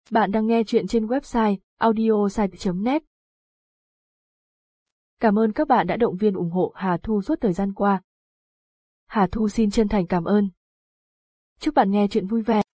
Bạn đang nghe chuyện trên website audiosite.net. Cảm ơn các bạn đã động viên ủng hộ Hà Thu suốt thời gian qua. Hà Thu xin chân thành cảm ơn. Chúc bạn nghe chuyện vui vẻ.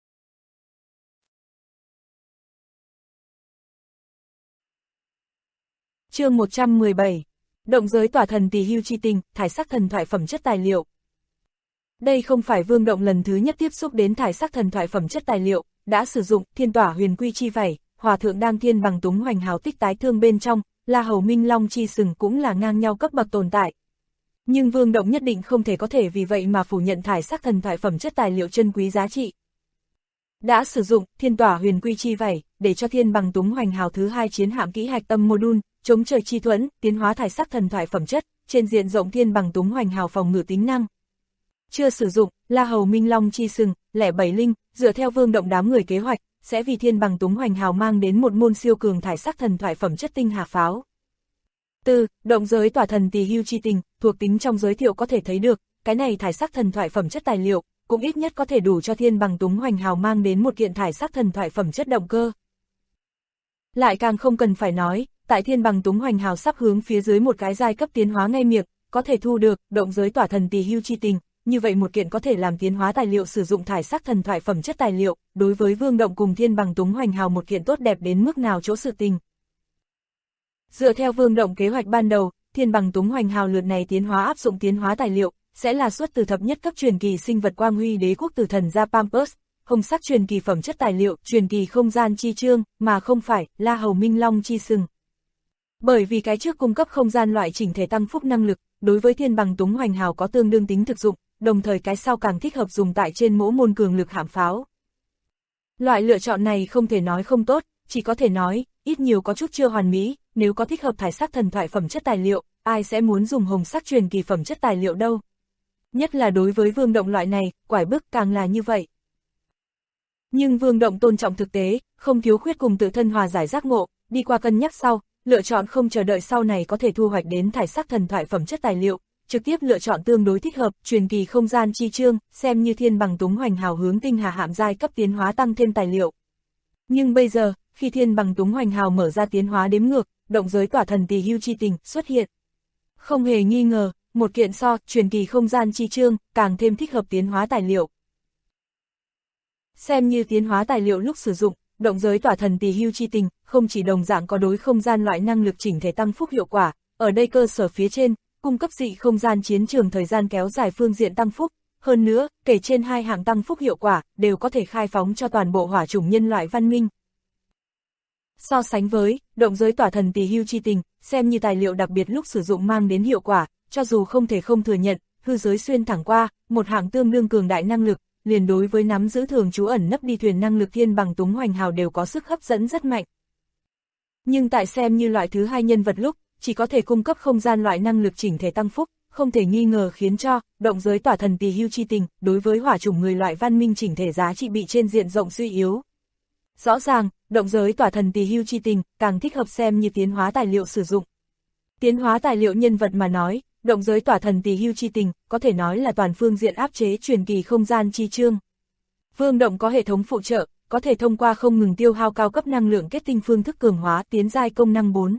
Chương 117. Động giới tỏa thần tỳ hưu chi tình, thải sắc thần thoại phẩm chất tài liệu. Đây không phải Vương Động lần thứ nhất tiếp xúc đến thải sắc thần thoại phẩm chất tài liệu, đã sử dụng thiên tỏa huyền quy chi vảy, hòa thượng đang thiên bằng túng hoành hào tích tái thương bên trong, La Hầu Minh Long chi sừng cũng là ngang nhau cấp bậc tồn tại. Nhưng Vương Động nhất định không thể có thể vì vậy mà phủ nhận thải sắc thần thoại phẩm chất tài liệu chân quý giá trị. Đã sử dụng thiên tỏa huyền quy chi vảy, để cho thiên bằng túng hoành hào thứ 2 chiến hạm kỹ hạch tâm module, chống trời chi thuẫn, tiến hóa thải sắc thần thoại phẩm chất, trên diện rộng thiên bằng túng hoành hào phòng ngự tính năng. Chưa sử dụng, La Hầu Minh Long chi sừng, lẻ 7 linh, dựa theo Vương Động đám người kế hoạch, sẽ vì thiên bằng túng hoành hào mang đến một môn siêu cường thải sắc thần thoại phẩm chất tinh hà pháo. Từ động giới tỏa thần tỳ hưu chi tình, thuộc tính trong giới thiệu có thể thấy được, cái này thải sắc thần thoại phẩm chất tài liệu, cũng ít nhất có thể đủ cho thiên bằng túng hoành hào mang đến một kiện thải sắc thần thoại phẩm chất động cơ. Lại càng không cần phải nói, tại thiên bằng túng hoành hào sắp hướng phía dưới một cái giai cấp tiến hóa ngay miệng, có thể thu được động giới tỏa thần tỳ hưu chi tình, như vậy một kiện có thể làm tiến hóa tài liệu sử dụng thải sắc thần thoại phẩm chất tài liệu, đối với Vương Động cùng thiên bằng túng hoành hào một kiện tốt đẹp đến mức nào chỗ sự tình. Dựa theo Vương Động kế hoạch ban đầu, thiên bằng túng hoành hào lượt này tiến hóa áp dụng tiến hóa tài liệu, sẽ là xuất từ thập nhất cấp truyền kỳ sinh vật quang huy đế quốc tử thần gia Pampus, hồng sắc truyền kỳ phẩm chất tài liệu, truyền kỳ không gian chi chương, mà không phải La Hầu Minh Long chi sừng. Bởi vì cái trước cung cấp không gian loại chỉnh thể tăng phúc năng lực, đối với thiên bằng túng hoành hào có tương đương tính thực dụng, đồng thời cái sau càng thích hợp dùng tại trên mỗi môn cường lực hạm pháo. Loại lựa chọn này không thể nói không tốt, chỉ có thể nói, ít nhiều có chút chưa hoàn mỹ, nếu có thích hợp thải sắc thần thoại phẩm chất tài liệu, ai sẽ muốn dùng hồng sắc truyền kỳ phẩm chất tài liệu đâu. Nhất là đối với Vương Động loại này, quải bức càng là như vậy. Nhưng Vương Động tôn trọng thực tế, không thiếu khuyết cùng tự thân hòa giải giác ngộ, đi qua cân nhắc sau, lựa chọn không chờ đợi sau này có thể thu hoạch đến thải sắc thần thoại phẩm chất tài liệu, trực tiếp lựa chọn tương đối thích hợp, truyền kỳ không gian chi chương, xem như thiên bằng túng hoành hào hướng tinh hà hạm giai cấp tiến hóa tăng thêm tài liệu. Nhưng bây giờ, khi thiên bằng túng hoành hào mở ra tiến hóa đếm ngược, động giới tỏa thần tỳ hưu chi tình xuất hiện. Không hề nghi ngờ, một kiện so truyền kỳ không gian chi chương càng thêm thích hợp tiến hóa tài liệu. Xem như tiến hóa tài liệu lúc sử dụng, động giới tỏa thần tỳ hưu chi tình không chỉ đồng dạng có đối không gian loại năng lực chỉnh thể tăng phúc hiệu quả, ở đây cơ sở phía trên, cung cấp dị không gian chiến trường thời gian kéo dài phương diện tăng phúc, hơn nữa, kể trên hai hạng tăng phúc hiệu quả, đều có thể khai phóng cho toàn bộ hỏa chủng nhân loại văn minh. So sánh với, động giới tỏa thần tỳ hưu chi tình, xem như tài liệu đặc biệt lúc sử dụng mang đến hiệu quả, cho dù không thể không thừa nhận, hư giới xuyên thẳng qua, một hạng tương đương cường đại năng lực, liền đối với nắm giữ thường trú ẩn nấp đi thuyền năng lực thiên bằng túng hoành hào đều có sức hấp dẫn rất mạnh. Nhưng tại xem như loại thứ hai nhân vật lúc, chỉ có thể cung cấp không gian loại năng lực chỉnh thể tăng phúc, không thể nghi ngờ khiến cho động giới tỏa thần tỳ hưu chi tình đối với hỏa chủng người loại văn minh chỉnh thể giá trị bị trên diện rộng suy yếu. Rõ ràng, động giới tỏa thần tỳ hưu chi tình càng thích hợp xem như tiến hóa tài liệu sử dụng. Tiến hóa tài liệu nhân vật mà nói, động giới tỏa thần tỳ hưu chi tình có thể nói là toàn phương diện áp chế truyền kỳ không gian chi chương. Vương Động có hệ thống phụ trợ, có thể thông qua không ngừng tiêu hao cao cấp năng lượng kết tinh phương thức cường hóa tiến giai công năng 4.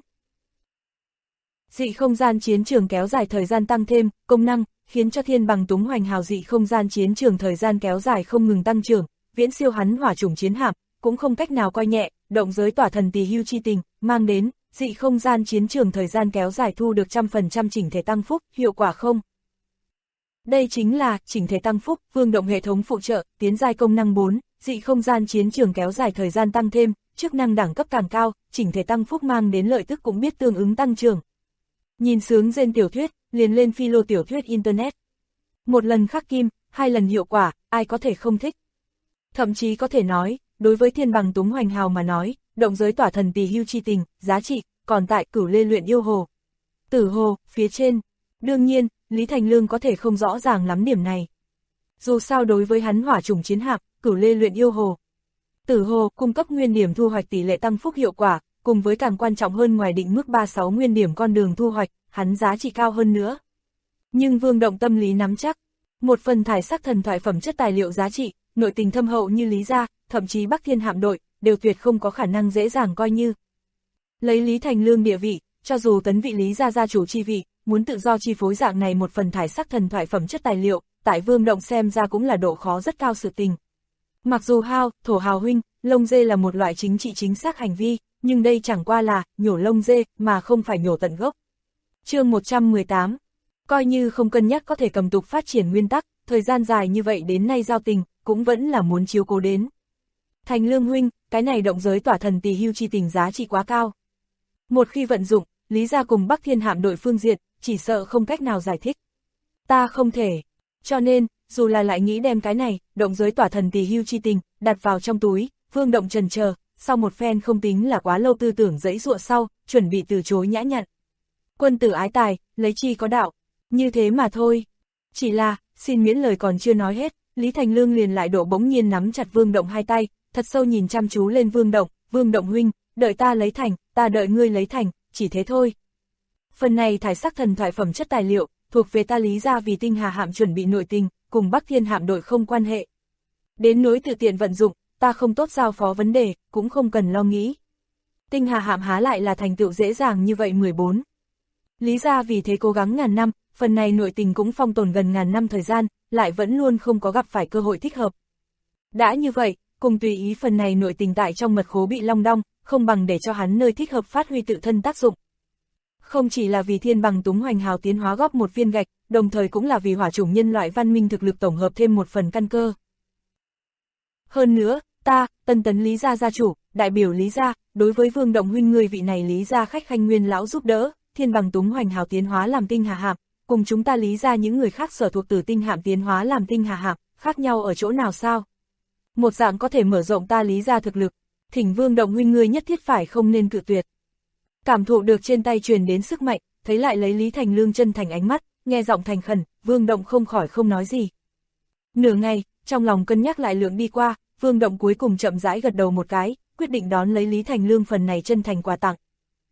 Dị không gian chiến trường kéo dài thời gian tăng thêm, công năng, khiến cho thiên bằng túng hoành hào dị không gian chiến trường thời gian kéo dài không ngừng tăng trưởng, viễn siêu hắn hỏa chủng chiến hạm, cũng không cách nào coi nhẹ, động giới tỏa thần tỳ hưu chi tình, mang đến, dị không gian chiến trường thời gian kéo dài thu được 100% chỉnh thể tăng phúc, hiệu quả không? Đây chính là, chỉnh thể tăng phúc, Vương Động hệ thống phụ trợ, tiến giai công năng 4, dị không gian chiến trường kéo dài thời gian tăng thêm, chức năng đẳng cấp càng cao, chỉnh thể tăng phúc mang đến lợi tức cũng biết tương ứng tăng trưởng. Nhìn sướng trên tiểu thuyết, liền lên philo tiểu thuyết Internet. Một lần khắc kim, 2 lần hiệu quả, ai có thể không thích. Thậm chí có thể nói, đối với thiên bằng túng hoành hào mà nói, động giới tỏa thần tỳ hưu chi tình, giá trị, còn tại Cửu Lê luyện yêu hồ. Tử hồ, phía trên. Đương nhiên, Lý Thành Lương có thể không rõ ràng lắm điểm này. Dù sao đối với hắn hỏa chủng chiến hạm, Cửu Lê luyện yêu hồ. Tử hồ cung cấp nguyên điểm thu hoạch tỷ lệ tăng phúc hiệu quả, cùng với càng quan trọng hơn ngoài định mức 36 nguyên điểm con đường thu hoạch, hắn giá trị cao hơn nữa. Nhưng Vương Động tâm lý nắm chắc, một phần thải sắc thần thoại phẩm chất tài liệu giá trị, nội tình thâm hậu như Lý gia, thậm chí Bắc Thiên hạm đội, đều tuyệt không có khả năng dễ dàng coi như. Lấy Lý Thành Lương địa vị, cho dù tấn vị Lý gia gia chủ chi vị, muốn tự do chi phối dạng này một phần thải sắc thần thoại phẩm chất tài liệu, tại Vương Động xem ra cũng là độ khó rất cao sự tình. Mặc dù thổ hào huynh, lông dê là một loại chính trị chính xác hành vi, nhưng đây chẳng qua là nhổ lông dê mà không phải nhổ tận gốc. Chương 118. Coi như không cân nhắc có thể cầm tục phát triển nguyên tắc, thời gian dài như vậy đến nay giao tình, cũng vẫn là muốn chiếu cố đến. Thành Lương huynh, cái này động giới tỏa thần tỳ hưu chi tình giá trị quá cao. Một khi vận dụng, Lý gia cùng Bắc Thiên Hạm đội phương diện, chỉ sợ không cách nào giải thích. Ta không thể. Cho nên, dù là lại nghĩ đem cái này, động giới tỏa thần tỳ hưu chi tình, đặt vào trong túi, Vương Động chần chờ, sau một phen không tính là quá lâu tư tưởng dẫy dụa sau, chuẩn bị từ chối nhã nhặn. Quân tử ái tài, lấy chi có đạo. Như thế mà thôi. Chỉ là, xin miễn lời còn chưa nói hết, Lý Thành Lương liền lại độ bỗng nhiên nắm chặt Vương Động hai tay, thật sâu nhìn chăm chú lên Vương Động huynh, đợi ta lấy thành, ta đợi ngươi lấy thành, chỉ thế thôi. Phần này thải sắc thần thoại phẩm chất tài liệu, thuộc về ta Lý gia vì Tinh Hà Hạm chuẩn bị nội tình, cùng Bắc Thiên Hạm đội không quan hệ. Đến nỗi tự tiện vận dụng, ta không tốt giao phó vấn đề, cũng không cần lo nghĩ. Tinh Hà Hạm há lại là thành tựu dễ dàng như vậy 14. Lý gia vì thế cố gắng ngàn năm, phần này nội tình cũng phong tồn gần ngàn năm thời gian, lại vẫn luôn không có gặp phải cơ hội thích hợp. Đã như vậy, cùng tùy ý phần này nội tình tại trong mật khố bị long đong, không bằng để cho hắn nơi thích hợp phát huy tự thân tác dụng. Không chỉ là vì thiên bằng túng hoành hào tiến hóa góp một viên gạch, đồng thời cũng là vì hỏa chủng nhân loại văn minh thực lực tổng hợp thêm một phần căn cơ. Hơn nữa, ta, Tân Tấn Lý gia gia chủ, đại biểu Lý gia, đối với Vương Động huynh người vị này Lý gia khách khanh nguyên lão giúp đỡ, thiên bằng túng hoành hào tiến hóa làm Tinh Hà Hạm, cùng chúng ta Lý gia những người khác sở thuộc từ Tinh Hạm tiến hóa làm Tinh Hà Hạm, khác nhau ở chỗ nào sao? Một dạng có thể mở rộng ta Lý gia thực lực, thỉnh Vương Động huynh ngươi nhất thiết phải không nên cự tuyệt. Cảm thụ được trên tay truyền đến sức mạnh, thấy lại lấy Lý Thành Lương chân thành ánh mắt, nghe giọng thành khẩn, Vương Động không khỏi không nói gì. Nửa ngày, trong lòng cân nhắc lại lượng đi qua, Vương Động cuối cùng chậm rãi gật đầu một cái, quyết định đón lấy Lý Thành Lương phần này chân thành quà tặng.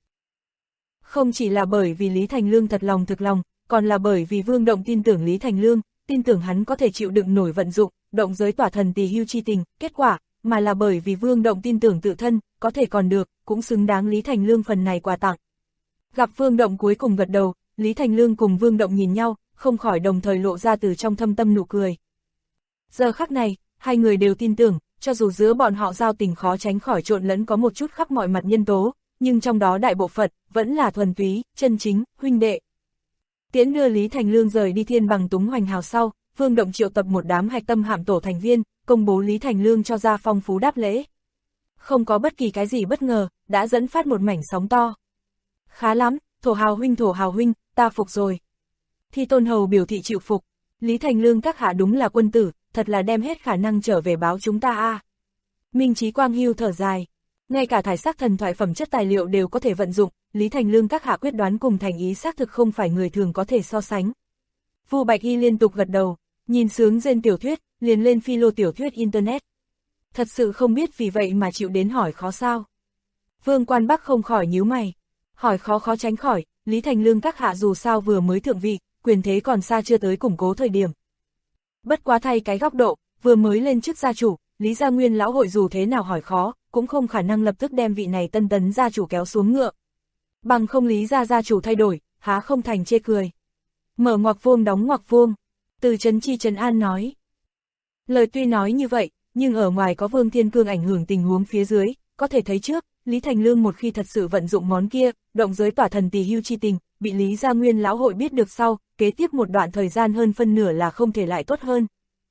Không chỉ là bởi vì Lý Thành Lương thật lòng thực lòng, còn là bởi vì Vương Động tin tưởng Lý Thành Lương, tin tưởng hắn có thể chịu đựng nổi vận dụng, động giới tỏa thần tỳ hưu chi tình, kết quả, mà là bởi vì Vương Động tin tưởng tự thân, có thể còn được, cũng xứng đáng Lý Thành Lương phần này quà tặng. Gặp Vương Động cuối cùng gật đầu, Lý Thành Lương cùng Vương Động nhìn nhau, không khỏi đồng thời lộ ra từ trong thâm tâm nụ cười. Giờ khắc này, hai người đều tin tưởng, cho dù giữa bọn họ giao tình khó tránh khỏi trộn lẫn có một chút khắp mọi mặt nhân tố, nhưng trong đó đại bộ phận vẫn là thuần túy, chân chính, huynh đệ. Tiễn đưa Lý Thành Lương rời đi thiên bằng túng hoành hào sau, Vương Động triệu tập một đám hạch tâm hạm tổ thành viên, công bố Lý Thành Lương cho ra phong phú đáp lễ. Không có bất kỳ cái gì bất ngờ, đã dẫn phát một mảnh sóng to. Khá lắm, thổ hào huynh, ta phục rồi. Thi Tôn Hầu biểu thị chịu phục, Lý Thành Lương các hạ đúng là quân tử, thật là đem hết khả năng trở về báo chúng ta a. Minh Chí Quang hưu thở dài, ngay cả thải sắc thần thoại phẩm chất tài liệu đều có thể vận dụng, Lý Thành Lương các hạ quyết đoán cùng thành ý xác thực không phải người thường có thể so sánh. Vu Bạch Y liên tục gật đầu, nhìn sướng rên tiểu thuyết, liền lên phi lô tiểu thuyết internet. Thật sự không biết vì vậy mà chịu đến hỏi khó sao. Vương Quan Bắc không khỏi nhíu mày, hỏi khó tránh khỏi, Lý Thành Lương các hạ dù sao vừa mới thượng vị, quyền thế còn xa chưa tới củng cố thời điểm. Bất quá thay cái góc độ, vừa mới lên chức gia chủ, Lý gia nguyên lão hội dù thế nào hỏi khó, cũng không khả năng lập tức đem vị này Tân Tấn gia chủ kéo xuống ngựa. Bằng không Lý gia gia chủ thay đổi, há không thành chê cười. Mở ngoặc vuông đóng ngoặc vuông, Từ Trấn Chi Trấn An nói. Lời tuy nói như vậy, nhưng ở ngoài có Vương Thiên Cương ảnh hưởng tình huống phía dưới, có thể thấy trước, Lý Thành Lương một khi thật sự vận dụng món kia, động giới tỏa thần tỳ hưu chi tình, bị Lý gia nguyên lão hội biết được sau, kế tiếp một đoạn thời gian hơn phân nửa là không thể lại tốt hơn.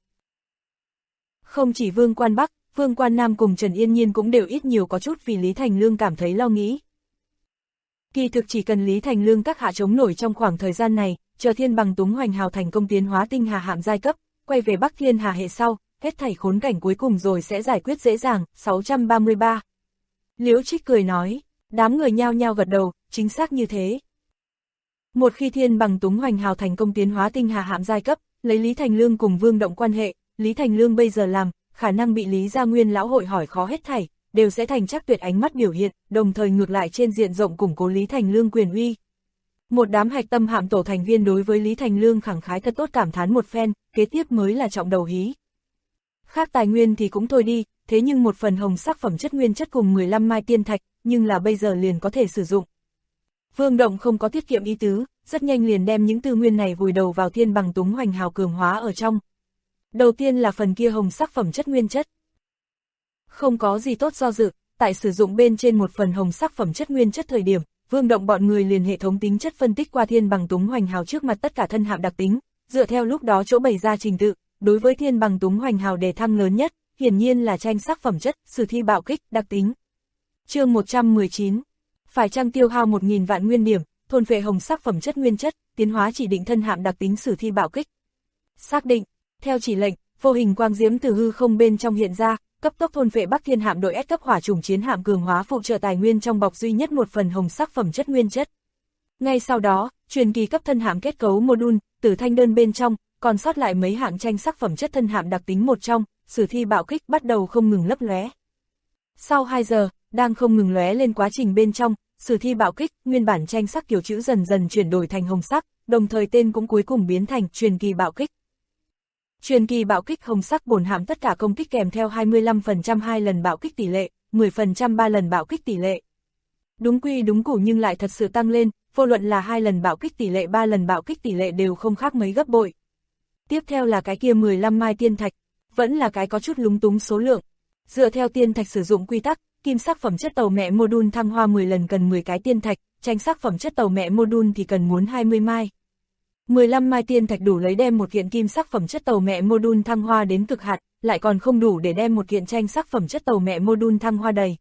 Không chỉ Vương Quan Bắc, Vương Quan Nam cùng Trần Yên Nhiên cũng đều ít nhiều có chút vì Lý Thành Lương cảm thấy lo nghĩ. Kỳ thực chỉ cần Lý Thành Lương các hạ chống nổi trong khoảng thời gian này, chờ thiên bằng túng hoành hào thành công tiến hóa Tinh Hà Hạm giai cấp, quay về Bắc Thiên Hà hệ sau, hết thảy khốn cảnh cuối cùng rồi sẽ giải quyết dễ dàng. 633. Liễu Trích cười nói, đám người nhao nhao gật đầu, chính xác như thế. Một khi thiên bằng túng hoành hào thành công tiến hóa Tinh Hà Hạm giai cấp, lấy Lý Thành Lương cùng Vương Động quan hệ, Lý Thành Lương bây giờ làm, khả năng bị Lý gia nguyên lão hội hỏi khó hết thảy, đều sẽ thành chắc tuyệt ánh mắt biểu hiện, đồng thời ngược lại trên diện rộng củng cố Lý Thành Lương quyền uy. Một đám hạch tâm hạm tổ thành viên đối với Lý Thành Lương khẳng khái thật tốt cảm thán một phen, kế tiếp mới là trọng đầu hí. Khác tài nguyên thì cũng thôi đi, thế nhưng một phần hồng sắc phẩm chất nguyên chất cùng 15 mai tiên thạch, nhưng là bây giờ liền có thể sử dụng. Vương Động không có tiết kiệm ý tứ, rất nhanh liền đem những tư nguyên này vùi đầu vào thiên bằng túng hoành hào cường hóa ở trong. Đầu tiên là phần kia hồng sắc phẩm chất nguyên chất. Không có gì tốt do dự, tại sử dụng bên trên một phần hồng sắc phẩm chất nguyên chất thời điểm, Vương Động bọn người liền hệ thống tính chất phân tích qua thiên bằng túng hoành hào trước mặt tất cả thân hạm đặc tính, dựa theo lúc đó chỗ bày ra trình tự, đối với thiên bằng túng hoành hào đề thăng lớn nhất, hiển nhiên là tranh sắc phẩm chất, sử thi bạo kích, đặc tính. Chương 119. Phải chăng tiêu hao 1000 vạn nguyên điểm, thôn phệ hồng sắc phẩm chất nguyên chất, tiến hóa chỉ định thân hạm đặc tính sử thi bạo kích. Xác định, theo chỉ lệnh, vô hình quang diễm từ hư không bên trong hiện ra, cấp tốc thôn phệ Bắc Thiên hạm đội S cấp hỏa chủng chiến hạm cường hóa phụ trợ tài nguyên trong bọc duy nhất một phần hồng sắc phẩm chất nguyên chất. Ngay sau đó, truyền kỳ cấp thân hạm kết cấu module, tử thanh đơn bên trong, còn sót lại mấy hạng tranh sắc phẩm chất thân hạm đặc tính một trong, sử thi bạo kích bắt đầu không ngừng lấp lóe. Sau 2 giờ, đang không ngừng lóe lên quá trình bên trong, sử thi bạo kích, nguyên bản tranh sắc kiểu chữ dần dần chuyển đổi thành hồng sắc, đồng thời tên cũng cuối cùng biến thành truyền kỳ bạo kích. Truyền kỳ bạo kích hồng sắc bổn hạm tất cả công kích kèm theo 25% 2 lần bạo kích tỷ lệ, 10% 3 lần bạo kích tỷ lệ. Đúng quy đúng củ nhưng lại thật sự tăng lên, vô luận là 2 lần bạo kích tỷ lệ 3 lần bạo kích tỷ lệ đều không khác mấy gấp bội. Tiếp theo là cái kia 15 mai tiên thạch, vẫn là cái có chút lúng túng số lượng. Dựa theo tiên thạch sử dụng quy tắc, kim sắc phẩm chất tàu mẹ module thăng hoa 10 lần cần 10 cái tiên thạch, tranh sắc phẩm chất tàu mẹ module thì cần muốn 20 mai. 15 mai tiên thạch đủ lấy đem một kiện kim sắc phẩm chất tàu mẹ module thăng hoa đến cực hạn, lại còn không đủ để đem một kiện tranh sắc phẩm chất tàu mẹ module thăng hoa đầy.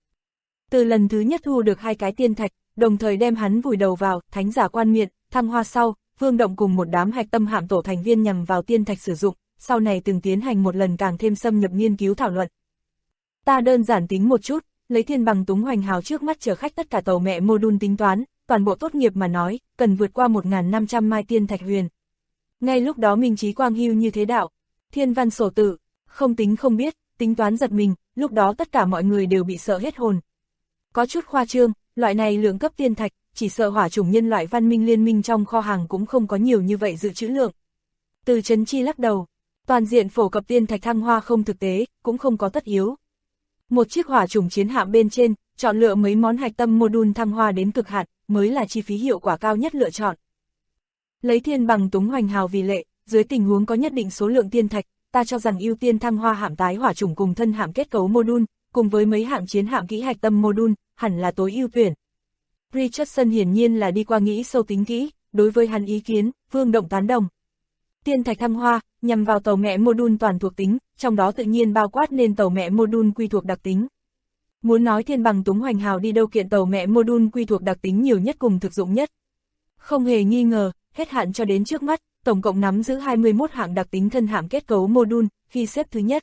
Từ lần thứ nhất thu được 2 cái tiên thạch, đồng thời đem hắn vùi đầu vào thánh giả quan miện, thăng hoa sau, Vương Động cùng một đám hạch tâm hạm tổ thành viên nhằm vào tiên thạch sử dụng, sau này từng tiến hành một lần càng thêm xâm nhập nghiên cứu thảo luận. Ta đơn giản tính một chút, lấy thiên bằng túng hoành hào trước mắt chở khách tất cả tàu mẹ module tính toán, toàn bộ tốt nghiệp mà nói, cần vượt qua 1500 mai tiên thạch huyền. Ngay lúc đó Minh Chí Quang hưu như thế đạo, thiên văn sổ tự, không tính không biết, tính toán giật mình, lúc đó tất cả mọi người đều bị sợ hết hồn. Có chút khoa trương, loại này lượng cấp tiên thạch, chỉ sợ hỏa chủng nhân loại văn minh liên minh trong kho hàng cũng không có nhiều như vậy dự trữ lượng. Từ Trấn Chi lắc đầu, toàn diện phổ cập tiên thạch thăng hoa không thực tế, cũng không có tất yếu. Một chiếc hỏa chủng chiến hạm bên trên, chọn lựa mấy món hạch tâm module thăng hoa đến cực hạn, mới là chi phí hiệu quả cao nhất lựa chọn. Lấy thiên bằng túng hoành hào vì lệ, dưới tình huống có nhất định số lượng tiên thạch, ta cho rằng ưu tiên thăng hoa hạm tái hỏa chủng cùng thân hạm kết cấu module, cùng với mấy hạng chiến hạm kỹ hạch tâm module, hẳn là tối ưu tuyển. Richardson hiển nhiên là đi qua nghĩ sâu tính kỹ, đối với hắn ý kiến, Vương Động tán đồng. Tiên thạch thăng hoa, nhằm vào tàu mẹ module toàn thuộc tính, trong đó tự nhiên bao quát nên tàu mẹ module quy thuộc đặc tính. Muốn nói thiên bằng túng hoành hào đi đâu kiện tàu mẹ module quy thuộc đặc tính nhiều nhất cùng thực dụng nhất. Không hề nghi ngờ, hết hạn cho đến trước mắt, tổng cộng nắm giữ 21 hạng đặc tính thân hạm kết cấu module, khi xếp thứ nhất.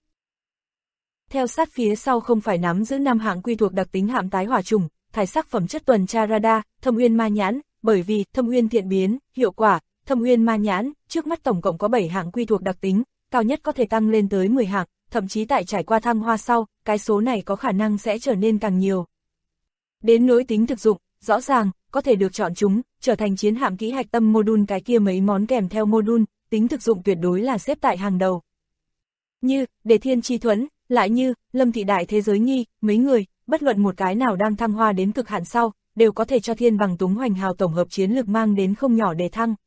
Theo sát phía sau không phải nắm giữ 5 hạng quy thuộc đặc tính hạm tái hỏa chủng, thải sắc phẩm chất tuần tra radar, thâm uyên ma nhãn, bởi vì thâm uyên thiện biến, hiệu quả, thâm uyên ma nhãn, trước mắt tổng cộng có 7 hạng quy thuộc đặc tính, cao nhất có thể tăng lên tới 10 hạng, thậm chí tại trải qua thăng hoa sau, cái số này có khả năng sẽ trở nên càng nhiều. Đến nỗi tính thực dụng, rõ ràng, có thể được chọn chúng, trở thành chiến hạm kỹ hạch tâm module cái kia mấy món kèm theo module, tính thực dụng tuyệt đối là xếp tại hàng đầu. Như, Đề Thiên Chi Thuẫn, lại như, Lâm Thị Đại Thế Giới Nghi, mấy người, bất luận một cái nào đang thăng hoa đến cực hạn sau, đều có thể cho thiên bằng túng hoành hào tổng hợp chiến lược mang đến không nhỏ đề thăng.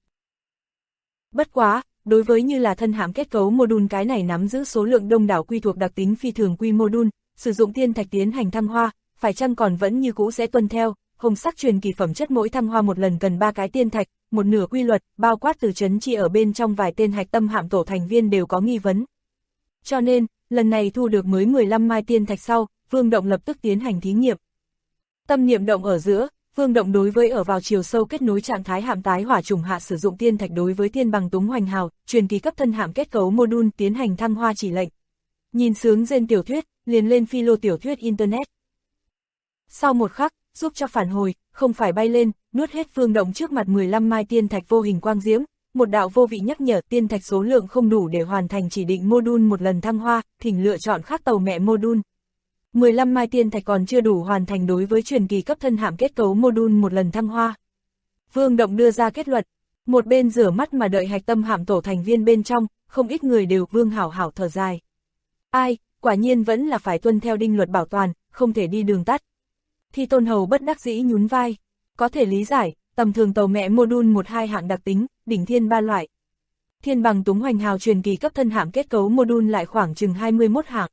Bất quá, đối với như là thân hạm kết cấu module cái này nắm giữ số lượng đông đảo quy thuộc đặc tính phi thường quy module, sử dụng tiên thạch tiến hành thăng hoa, phải chăng còn vẫn như cũ sẽ tuân theo, hồng sắc truyền kỳ phẩm chất mỗi thăng hoa một lần cần 3 cái tiên thạch, một nửa quy luật, bao quát Từ Trấn Chi ở bên trong vài tên hạch tâm hạm tổ thành viên đều có nghi vấn. Cho nên, lần này thu được mới 15 mai tiên thạch sau, Vương Động lập tức tiến hành thí nghiệm. Tâm niệm động ở giữa, Vương Động đối với ở vào chiều sâu kết nối trạng thái hạm tái hỏa chủng hạ sử dụng tiên thạch đối với thiên bằng túng hoành hào, truyền kỳ cấp thân hạm kết cấu module tiến hành thăng hoa chỉ lệnh. Nhìn sướng rên tiểu thuyết, liền lên philo tiểu thuyết internet. Sau một khắc, giúp cho phản hồi, không phải bay lên, nuốt hết Vương Động trước mặt 15 mai tiên thạch vô hình quang diễm, một đạo vô vị nhắc nhở tiên thạch số lượng không đủ để hoàn thành chỉ định module một lần thăng hoa, thỉnh lựa chọn khác tàu mẹ module. 15 mai tiên thạch còn chưa đủ hoàn thành đối với truyền kỳ cấp thân hạm kết cấu module một lần thăng hoa. Vương Động đưa ra kết luận, một bên rửa mắt mà đợi hạch tâm hạm tổ thành viên bên trong, không ít người đều vương hảo hảo thở dài. Ai, quả nhiên vẫn là phải tuân theo đinh luật bảo toàn, không thể đi đường tắt. Thi Tôn Hầu bất đắc dĩ nhún vai, có thể lý giải, tầm thường tàu mẹ module 1-2 hạng đặc tính, đỉnh thiên 3 loại. Thiên bằng Túng Hoành Hào truyền kỳ cấp thân hạm kết cấu module lại khoảng chừng 21 hạng.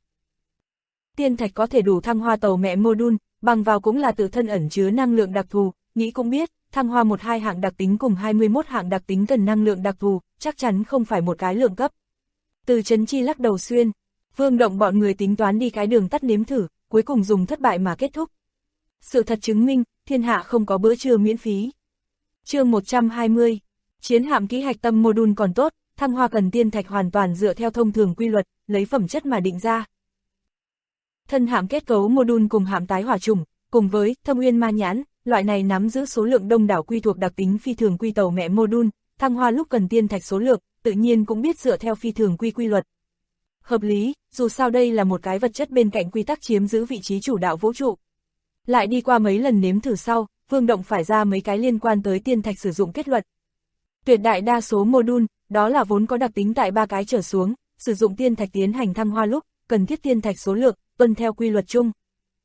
Tiên thạch có thể đủ thăng hoa tàu mẹ module, bằng vào cũng là tự thân ẩn chứa năng lượng đặc thù, nghĩ cũng biết, thăng hoa 1-2 hạng đặc tính cùng 21 hạng đặc tính cần năng lượng đặc thù, chắc chắn không phải một cái lượng cấp. Từ Chấn Chi lắc đầu xuyên, Vương Động bọn người tính toán đi cái đường tắt nếm thử, cuối cùng dùng thất bại mà kết thúc. Sự thật chứng minh, thiên hạ không có bữa trưa miễn phí. Chương 120, chiến hạm kỹ hạch tâm module còn tốt, thăng hoa cần tiên thạch hoàn toàn dựa theo thông thường quy luật, lấy phẩm chất mà định ra. Thân hạm kết cấu module cùng hạm tái hỏa trùng, cùng với Thâm Uyên Ma Nhãn, loại này nắm giữ số lượng đông đảo quy thuộc đặc tính phi thường quy tàu mẹ module, thăng hoa lúc cần tiên thạch số lượng, tự nhiên cũng biết dựa theo phi thường quy luật. Hợp lý, dù sao đây là một cái vật chất bên cạnh quy tắc chiếm giữ vị trí chủ đạo vũ trụ. Lại đi qua mấy lần nếm thử sau, Vương Động phải ra mấy cái liên quan tới tiên thạch sử dụng kết luận. Tuyệt đại đa số module, đó là vốn có đặc tính tại 3 cái trở xuống, sử dụng tiên thạch tiến hành thăng hoa lúc, cần thiết tiên thạch số lượng, tuân theo quy luật chung.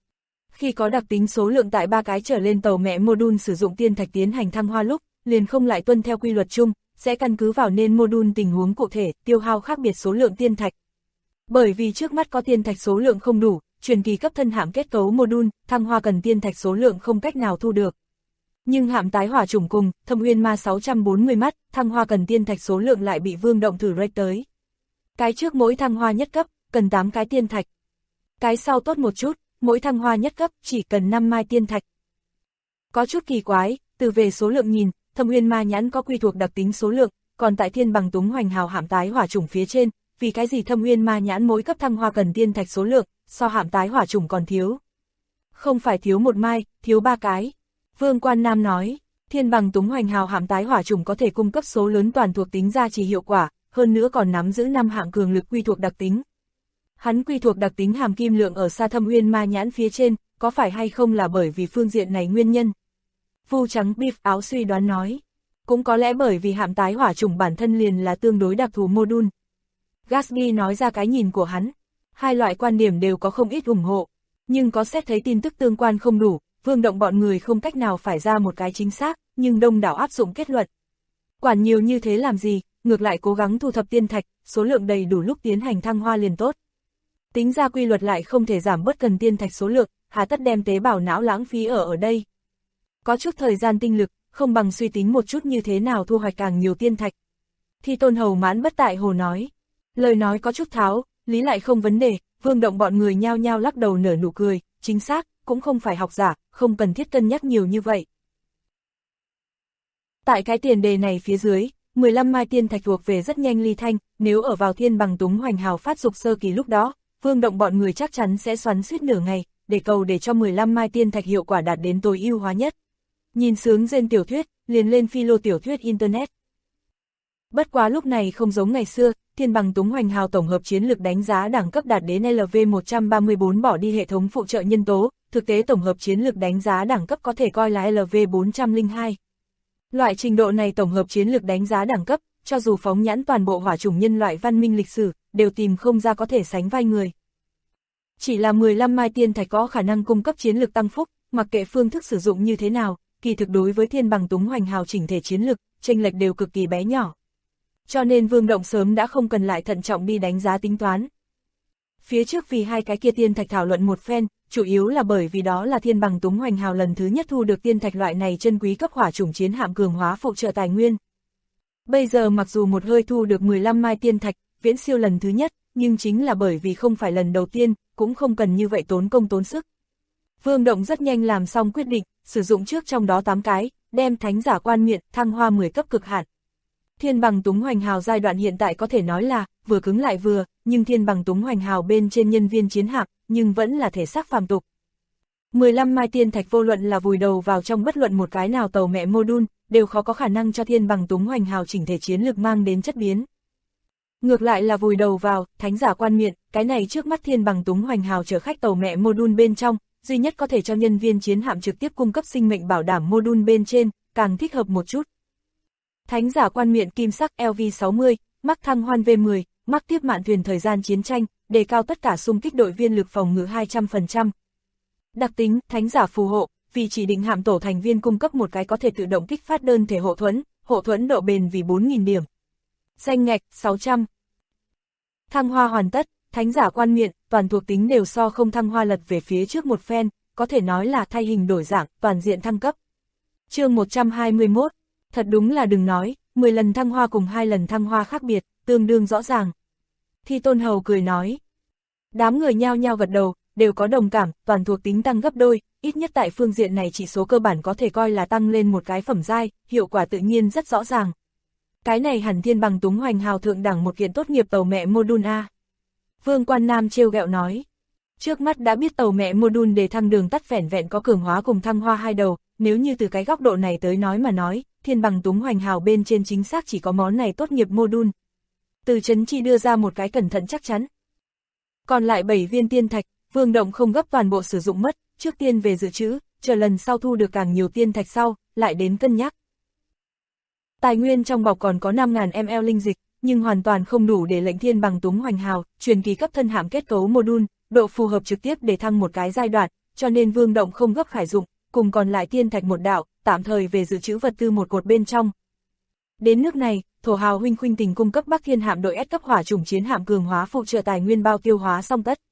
Khi có đặc tính số lượng tại 3 cái trở lên tàu mẹ module sử dụng tiên thạch tiến hành thăng hoa lúc, liền không lại tuân theo quy luật chung, sẽ căn cứ vào nên module tình huống cụ thể, tiêu hao khác biệt số lượng tiên thạch. Bởi vì trước mắt có tiên thạch số lượng không đủ, truyền kỳ cấp thân hạm kết cấu module, thăng hoa cần tiên thạch số lượng không cách nào thu được. Nhưng hạm tái hỏa chủng cùng, Thâm Uyên Ma 640 mắt, thăng hoa cần tiên thạch số lượng lại bị Vương Động thử rate tới. Cái trước mỗi thăng hoa nhất cấp, cần 8 cái tiên thạch. Cái sau tốt một chút, mỗi thăng hoa nhất cấp chỉ cần 5 mai tiên thạch. Có chút kỳ quái, từ về số lượng nhìn, Thâm Uyên Ma Nhãn có quy thuộc đặc tính số lượng, còn tại Thiên bằng Túng Hoành Hào hạm tái hỏa chủng phía trên, vì cái gì Thâm Uyên Ma Nhãn mỗi cấp thăng hoa cần tiên thạch số lượng, so hạm tái hỏa chủng còn thiếu. Không phải thiếu 1 mai, thiếu 3 cái. Vương Quan Nam nói, Thiên bằng Túng Hoành Hào hạm tái hỏa chủng có thể cung cấp số lớn toàn thuộc tính gia trì hiệu quả, hơn nữa còn nắm giữ 5 hạng cường lực quy thuộc đặc tính. Hắn quy thuộc đặc tính hàm kim lượng ở xa Thâm Uyên Ma Nhãn phía trên, có phải hay không là bởi vì phương diện này nguyên nhân? Vu Trắng Beef Áo suy đoán nói, cũng có lẽ bởi vì hạm tái hỏa chủng bản thân liền là tương đối đặc thù module. Gatsby nói ra cái nhìn của hắn, hai loại quan điểm đều có không ít ủng hộ, nhưng có xét thấy tin tức tương quan không đủ, Vương Động bọn người không cách nào phải ra một cái chính xác, nhưng đông đảo áp dụng kết luận. Quản nhiều như thế làm gì, ngược lại cố gắng thu thập tiên thạch, số lượng đầy đủ lúc tiến hành thăng hoa liền tốt. Tính ra quy luật lại không thể giảm bớt cần tiên thạch số lượng, hà tất đem tế bào não lãng phí ở đây. Có chút thời gian tinh lực, không bằng suy tính một chút như thế nào thu hoạch càng nhiều tiên thạch. Thi Tôn Hầu mãn bất tại hồ nói. Lời nói có chút tháo, lý lại không vấn đề, Vương Động bọn người nhao nhao lắc đầu nở nụ cười, chính xác, cũng không phải học giả, không cần thiết cân nhắc nhiều như vậy. Tại cái tiền đề này phía dưới, 15 mai tiên thạch thuộc về rất nhanh ly thanh, nếu ở vào Thiên bằng Túng Hoành Hào phát dục sơ kỳ lúc đó, Vương Động bọn người chắc chắn sẽ xoắn suýt nửa ngày, để cầu để cho 15 mai tiên thạch hiệu quả đạt đến tối ưu hóa nhất. Nhìn sướng rên tiểu thuyết, liền lên philo tiểu thuyết Internet. Bất quá lúc này không giống ngày xưa, Thiên bằng Túng Hoành Hào tổng hợp chiến lược đánh giá đẳng cấp đạt đến LV134 bỏ đi hệ thống phụ trợ nhân tố, thực tế tổng hợp chiến lược đánh giá đẳng cấp có thể coi là LV402. Loại trình độ này tổng hợp chiến lược đánh giá đẳng cấp, cho dù phóng nhãn toàn bộ hỏa chủng nhân loại văn minh lịch sử, đều tìm không ra có thể sánh vai người. Chỉ là 15 mai tiên thạch có khả năng cung cấp chiến lược tăng phúc, mặc kệ phương thức sử dụng như thế nào, kỳ thực đối với Thiên bằng Túng Hoành Hào chỉnh thể chiến lược, chênh lệch đều cực kỳ bé nhỏ. Cho nên Vương Động sớm đã không cần lại thận trọng đi đánh giá tính toán. Phía trước vì hai cái kia tiên thạch thảo luận một phen, chủ yếu là bởi vì đó là Thiên bằng Túng Hoành Hào lần thứ nhất thu được tiên thạch loại này chân quý cấp hỏa chủng chiến hạm cường hóa phụ trợ tài nguyên. Bây giờ mặc dù một hơi thu được 15 mai tiên thạch, viễn siêu lần thứ nhất, nhưng chính là bởi vì không phải lần đầu tiên, cũng không cần như vậy tốn công tốn sức. Vương Động rất nhanh làm xong quyết định, sử dụng trước trong đó 8 cái, đem thánh giả quan miện thăng hoa 10 cấp cực hạn. Thiên bằng Túng Hoành Hào giai đoạn hiện tại có thể nói là vừa cứng lại vừa, nhưng Thiên bằng Túng Hoành Hào bên trên nhân viên chiến hạm, nhưng vẫn là thể xác phàm tục. 15 mai tiên thạch vô luận là vùi đầu vào trong bất luận một cái nào tàu mẹ module, đều khó có khả năng cho Thiên bằng Túng Hoành Hào chỉnh thể chiến lược mang đến chất biến. Ngược lại là vùi đầu vào thánh giả quan miện, cái này trước mắt Thiên bằng Túng Hoành Hào chở khách tàu mẹ module bên trong, duy nhất có thể cho nhân viên chiến hạm trực tiếp cung cấp sinh mệnh bảo đảm module bên trên, càng thích hợp một chút. Thánh giả quan miện kim sắc LV60, mắc thăng hoan V10, mắc tiếp mạn thuyền thời gian chiến tranh, đề cao tất cả xung kích đội viên lực phòng ngự 200%. Đặc tính, thánh giả phù hộ, vì chỉ định hạm tổ thành viên cung cấp một cái có thể tự động kích phát đơn thể hộ thuẫn độ bền vì 4.000 điểm. Danh ngạch, 600. Thăng hoa hoàn tất, thánh giả quan miện, toàn thuộc tính đều so không thăng hoa lật về phía trước một phen, có thể nói là thay hình đổi dạng, toàn diện thăng cấp. Chương 121, thật đúng là đừng nói, 10 lần thăng hoa cùng 2 lần thăng hoa khác biệt, tương đương rõ ràng. Thi Tôn Hầu cười nói. Đám người nhao nhao gật đầu, đều có đồng cảm, toàn thuộc tính tăng gấp đôi, ít nhất tại phương diện này chỉ số cơ bản có thể coi là tăng lên một cái phẩm giai, hiệu quả tự nhiên rất rõ ràng. Cái này hẳn thiên bằng túng hoành hào thượng đẳng một kiện tốt nghiệp tàu mẹ module A. Vương Quan Nam trêu ghẹo nói. Trước mắt đã biết tàu mẹ module để thăng đường tắt vẻn vẹn có cường hóa cùng thăng hoa hai đầu, nếu như từ cái góc độ này tới nói mà nói, thiên bằng túng hoành hào bên trên chính xác chỉ có món này tốt nghiệp module. Từ Trấn Chi đưa ra một cái cẩn thận chắc chắn. Còn lại 7 viên tiên thạch, Vương Động không gấp toàn bộ sử dụng mất, trước tiên về dự trữ, chờ lần sau thu được càng nhiều tiên thạch sau, lại đến cân nhắc. Tài nguyên trong bọc còn có 5.000 ml linh dịch, nhưng hoàn toàn không đủ để lệnh thiên bằng túng hoành hào, truyền kỳ cấp thân hạm kết cấu module, độ phù hợp trực tiếp để thăng một cái giai đoạn, cho nên Vương Động không gấp khải dụng, cùng còn lại tiên thạch một đạo, tạm thời về dự trữ vật tư một cột bên trong. Đến nước này, Thổ Hào huynh khuynh tình cung cấp Bắc Thiên hạm đội S cấp hỏa chủng chiến hạm cường hóa phụ trợ tài nguyên bao tiêu hóa xong tất.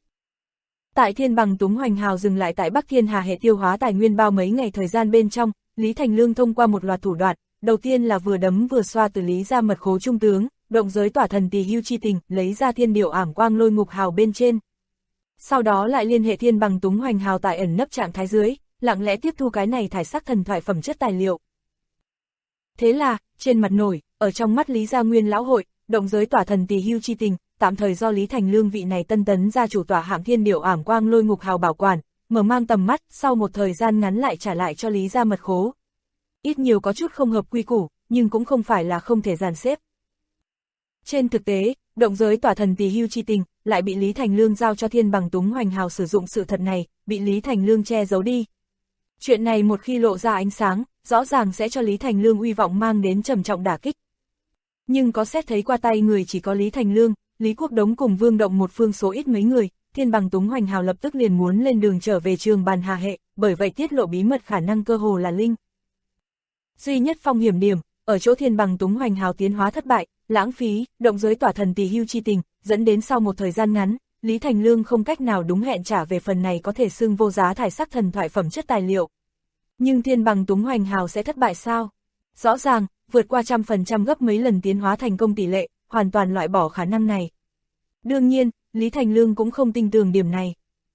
Tại thiên bằng túng hoành hào dừng lại tại Bắc Thiên Hà hệ tiêu hóa tài nguyên bao mấy ngày thời gian bên trong, Lý Thành Lương thông qua một loạt thủ đoạn, đầu tiên là vừa đấm vừa xoa từ Lý ra mật khố trung tướng, động giới tỏa thần tỳ hưu chi tình, lấy ra thiên điệu ảm quang lôi ngục hào bên trên. Sau đó lại liên hệ thiên bằng túng hoành hào tại ẩn nấp trạng thái dưới, lặng lẽ tiếp thu cái này thải sắc thần thoại phẩm chất tài liệu. Thế là, trên mặt nổi, ở trong mắt Lý Gia Nguyên lão hội, động giới tỏa thần tỳ hưu chi tình, tạm thời do Lý Thành Lương vị này tân tấn gia chủ tỏa hạm thiên điệu ảm quang lôi ngục hào bảo quản, mở mang tầm mắt, sau một thời gian ngắn lại trả lại cho Lý Gia mật khố. Ít nhiều có chút không hợp quy củ, nhưng cũng không phải là không thể dàn xếp. Trên thực tế, động giới tỏa thần tỳ hưu chi tình, lại bị Lý Thành Lương giao cho thiên bằng túng hoành hào sử dụng sự thật này, bị Lý Thành Lương che giấu đi. Chuyện này một khi lộ ra ánh sáng, rõ ràng sẽ cho Lý Thành Lương uy vọng mang đến trầm trọng đả kích. Nhưng có xét thấy qua tay người chỉ có Lý Thành Lương, Lý Quốc Đống cùng Vương Động một phương số ít mấy người, thiên bằng túng hoành hào lập tức liền muốn lên đường trở về trường bàn hà hệ, bởi vậy tiết lộ bí mật khả năng cơ hồ là linh. Duy nhất phong hiểm điểm, ở chỗ thiên bằng túng hoành hào tiến hóa thất bại, lãng phí, động giới tỏa thần tỳ hưu chi tình, dẫn đến sau một thời gian ngắn, Lý Thành Lương không cách nào đúng hẹn trả về phần này có thể xưng vô giá thải sắc thần thoại phẩm chất tài liệu. Nhưng thiên bằng túng hoành hào sẽ thất bại sao? Rõ ràng, vượt qua 100% gấp mấy lần tiến hóa thành công tỷ lệ, hoàn toàn loại bỏ khả năng này. Đương nhiên, Lý Thành Lương cũng không tin tưởng điểm này.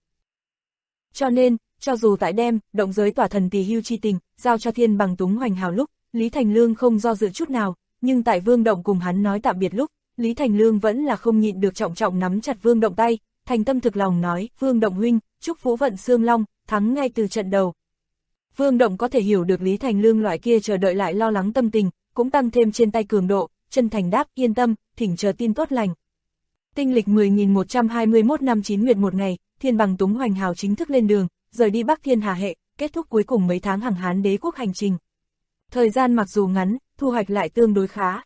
Cho nên, cho dù tại đem, động giới tỏa thần tỳ hưu chi tình, giao cho thiên bằng túng hoành hào lúc, Lý Thành Lương không do dự chút nào, nhưng tại Vương Động cùng hắn nói tạm biệt lúc, Lý Thành Lương vẫn là không nhịn được trọng trọng nắm chặt Vương Động tay, thành tâm thực lòng nói, Vương Động huynh, chúc phú vận xương long, thắng ngay từ trận đầu. Vương Động có thể hiểu được Lý Thành Lương loại kia chờ đợi lại lo lắng tâm tình, cũng tăng thêm trên tay cường độ, chân thành đáp, yên tâm, thỉnh chờ tin tốt lành. Tinh lịch 10.121 năm 9 nguyệt một ngày, thiên bằng túng hoành hào chính thức lên đường, rời đi Bắc Thiên Hà hệ, kết thúc cuối cùng mấy tháng hàng Hán đế quốc hành trình. Thời gian mặc dù ngắn, thu hoạch lại tương đối khá.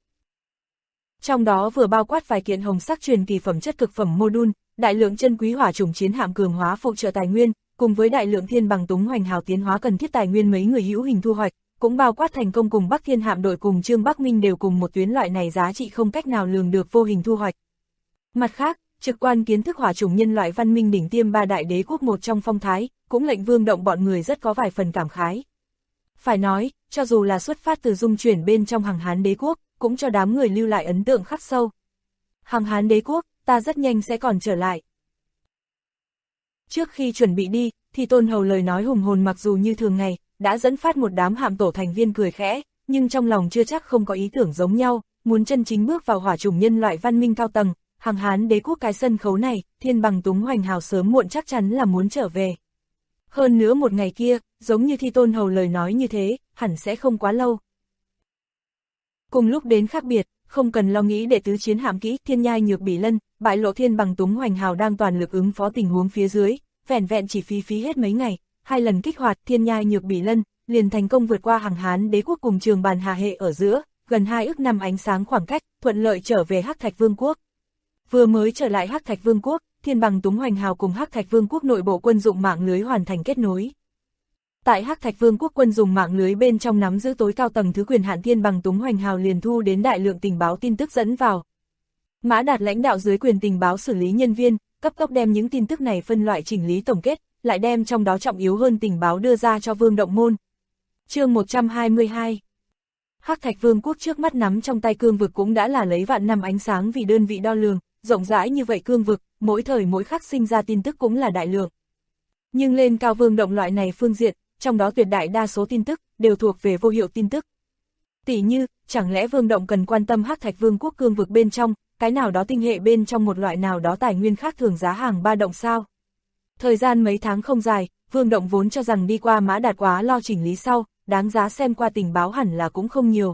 Trong đó vừa bao quát vài kiện hồng sắc truyền kỳ phẩm chất cực phẩm module, đại lượng chân quý hỏa chủng chiến hạm cường hóa phụ trợ tài nguyên, cùng với đại lượng thiên bằng túng hoành hào tiến hóa cần thiết tài nguyên mấy người hữu hình thu hoạch, cũng bao quát thành công cùng Bắc Thiên hạm đội cùng Trương Bắc Minh đều cùng một tuyến loại này giá trị không cách nào lường được vô hình thu hoạch. Mặt khác, trực quan kiến thức hỏa chủng nhân loại văn minh đỉnh tiêm ba đại đế quốc một trong phong thái, cũng lệnh Vương Động bọn người rất có vài phần cảm khái. Phải nói, cho dù là xuất phát từ dung chuyển bên trong hàng Hán đế quốc, cũng cho đám người lưu lại ấn tượng khắc sâu. Hàng Hán đế quốc, ta rất nhanh sẽ còn trở lại. Trước khi chuẩn bị đi, thì Tôn Hầu lời nói hùng hồn mặc dù như thường ngày, đã dẫn phát một đám hạm tổ thành viên cười khẽ, nhưng trong lòng chưa chắc không có ý tưởng giống nhau, muốn chân chính bước vào hỏa chủng nhân loại văn minh cao tầng, hàng Hán đế quốc cái sân khấu này, thiên bằng túng hoành hào sớm muộn chắc chắn là muốn trở về. Hơn nữa một ngày kia, giống như Thi Tôn Hầu lời nói như thế, hẳn sẽ không quá lâu. Cùng lúc đến khác biệt, không cần lo nghĩ đệ tứ chiến hạm kỹ Thiên Nhai Nhược Bỉ Lân, bại lộ thiên bằng túng hoành hào đang toàn lực ứng phó tình huống phía dưới, vẻn vẹn chỉ phí hết mấy ngày, 2 lần kích hoạt Thiên Nhai Nhược Bỉ Lân, liền thành công vượt qua hàng Hán đế quốc cùng trường bàn hà hệ ở giữa, gần 2 ức năm ánh sáng khoảng cách, thuận lợi trở về Hắc Thạch Vương quốc. vừa mới trở lại Hắc Thạch Vương quốc, Thiên Bằng Túng Hoành Hào cùng Hắc Thạch Vương quốc nội bộ quân dụng mạng lưới hoàn thành kết nối. Tại Hắc Thạch Vương quốc quân dùng mạng lưới bên trong nắm giữ tối cao tầng thứ quyền hạn, Thiên Bằng Túng Hoành Hào liền thu đến đại lượng tình báo tin tức dẫn vào. Mã Đạt lãnh đạo dưới quyền tình báo xử lý nhân viên, cấp tốc đem những tin tức này phân loại chỉnh lý tổng kết, lại đem trong đó trọng yếu hơn tình báo đưa ra cho Vương Động Môn. Chương 122. Hắc Thạch Vương quốc trước mắt nắm trong tay cương vực cũng đã là lấy vạn năm ánh sáng vì đơn vị đo lường, rộng rãi như vậy cương vực, mỗi thời mỗi khắc sinh ra tin tức cũng là đại lượng. Nhưng lên cao Vương Động loại này phương diện, trong đó tuyệt đại đa số tin tức đều thuộc về vô hiệu tin tức. Tỷ như, chẳng lẽ Vương Động cần quan tâm Hắc Thạch Vương quốc cương vực bên trong, cái nào đó tinh hệ bên trong một loại nào đó tài nguyên khác thường giá hàng ba động sao? Thời gian mấy tháng không dài, Vương Động vốn cho rằng đi qua Mã Đạt quá lo chỉnh lý sau, đáng giá xem qua tình báo hẳn là cũng không nhiều.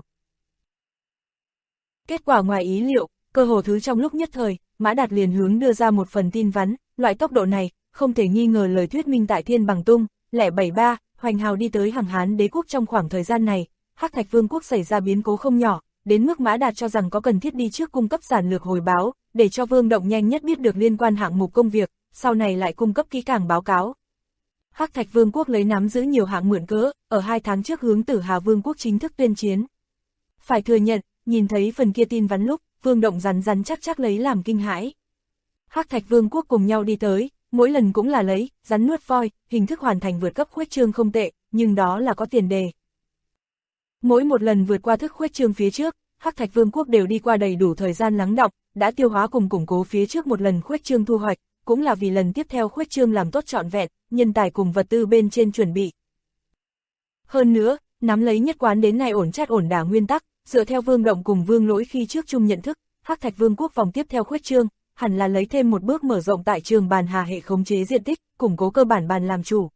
Kết quả ngoài ý liệu, cơ hồ thứ trong lúc nhất thời, Mã Đạt liền hướng đưa ra một phần tin vắn, loại tốc độ này, không thể nghi ngờ lời thuyết minh tại Thiên Bằng Tung, 073, Hoành Hào đi tới Hằng Hán đế quốc trong khoảng thời gian này, Hắc Thạch Vương quốc xảy ra biến cố không nhỏ, đến mức Mã Đạt cho rằng có cần thiết đi trước cung cấp giản lược hồi báo, để cho Vương Động nhanh nhất biết được liên quan hạng mục công việc, sau này lại cung cấp kỹ càng báo cáo. Hắc Thạch Vương quốc lấy nắm giữ nhiều hạng mượn cớ, ở 2 tháng trước hướng Tử Hà Vương quốc chính thức tuyên chiến. Phải thừa nhận, nhìn thấy phần kia tin vắn lúc, Vương Động rắn rắn chắc chắc lấy làm kinh hãi. Hắc Thạch Vương quốc cùng nhau đi tới, mỗi lần cũng là lấy, rắn nuốt voi, hình thức hoàn thành vượt cấp khuếch trương không tệ, nhưng đó là có tiền đề. Mỗi một lần vượt qua thức khuếch trương phía trước, Hắc Thạch Vương quốc đều đi qua đầy đủ thời gian lắng đọng, đã tiêu hóa cùng củng cố phía trước một lần khuếch trương thu hoạch, cũng là vì lần tiếp theo khuếch trương làm tốt trọn vẹn, nhân tài cùng vật tư bên trên chuẩn bị. Hơn nữa, nắm lấy nhất quán đến nay ổn chát ổn đả nguyên tắc, dựa theo Vương Động cùng Vương Lỗi khi trước chung nhận thức, Hắc Thạch Vương quốc vòng tiếp theo khuếch trương, hẳn là lấy thêm một bước mở rộng tại trường bàn hà hệ khống chế diện tích, củng cố cơ bản bàn làm chủ.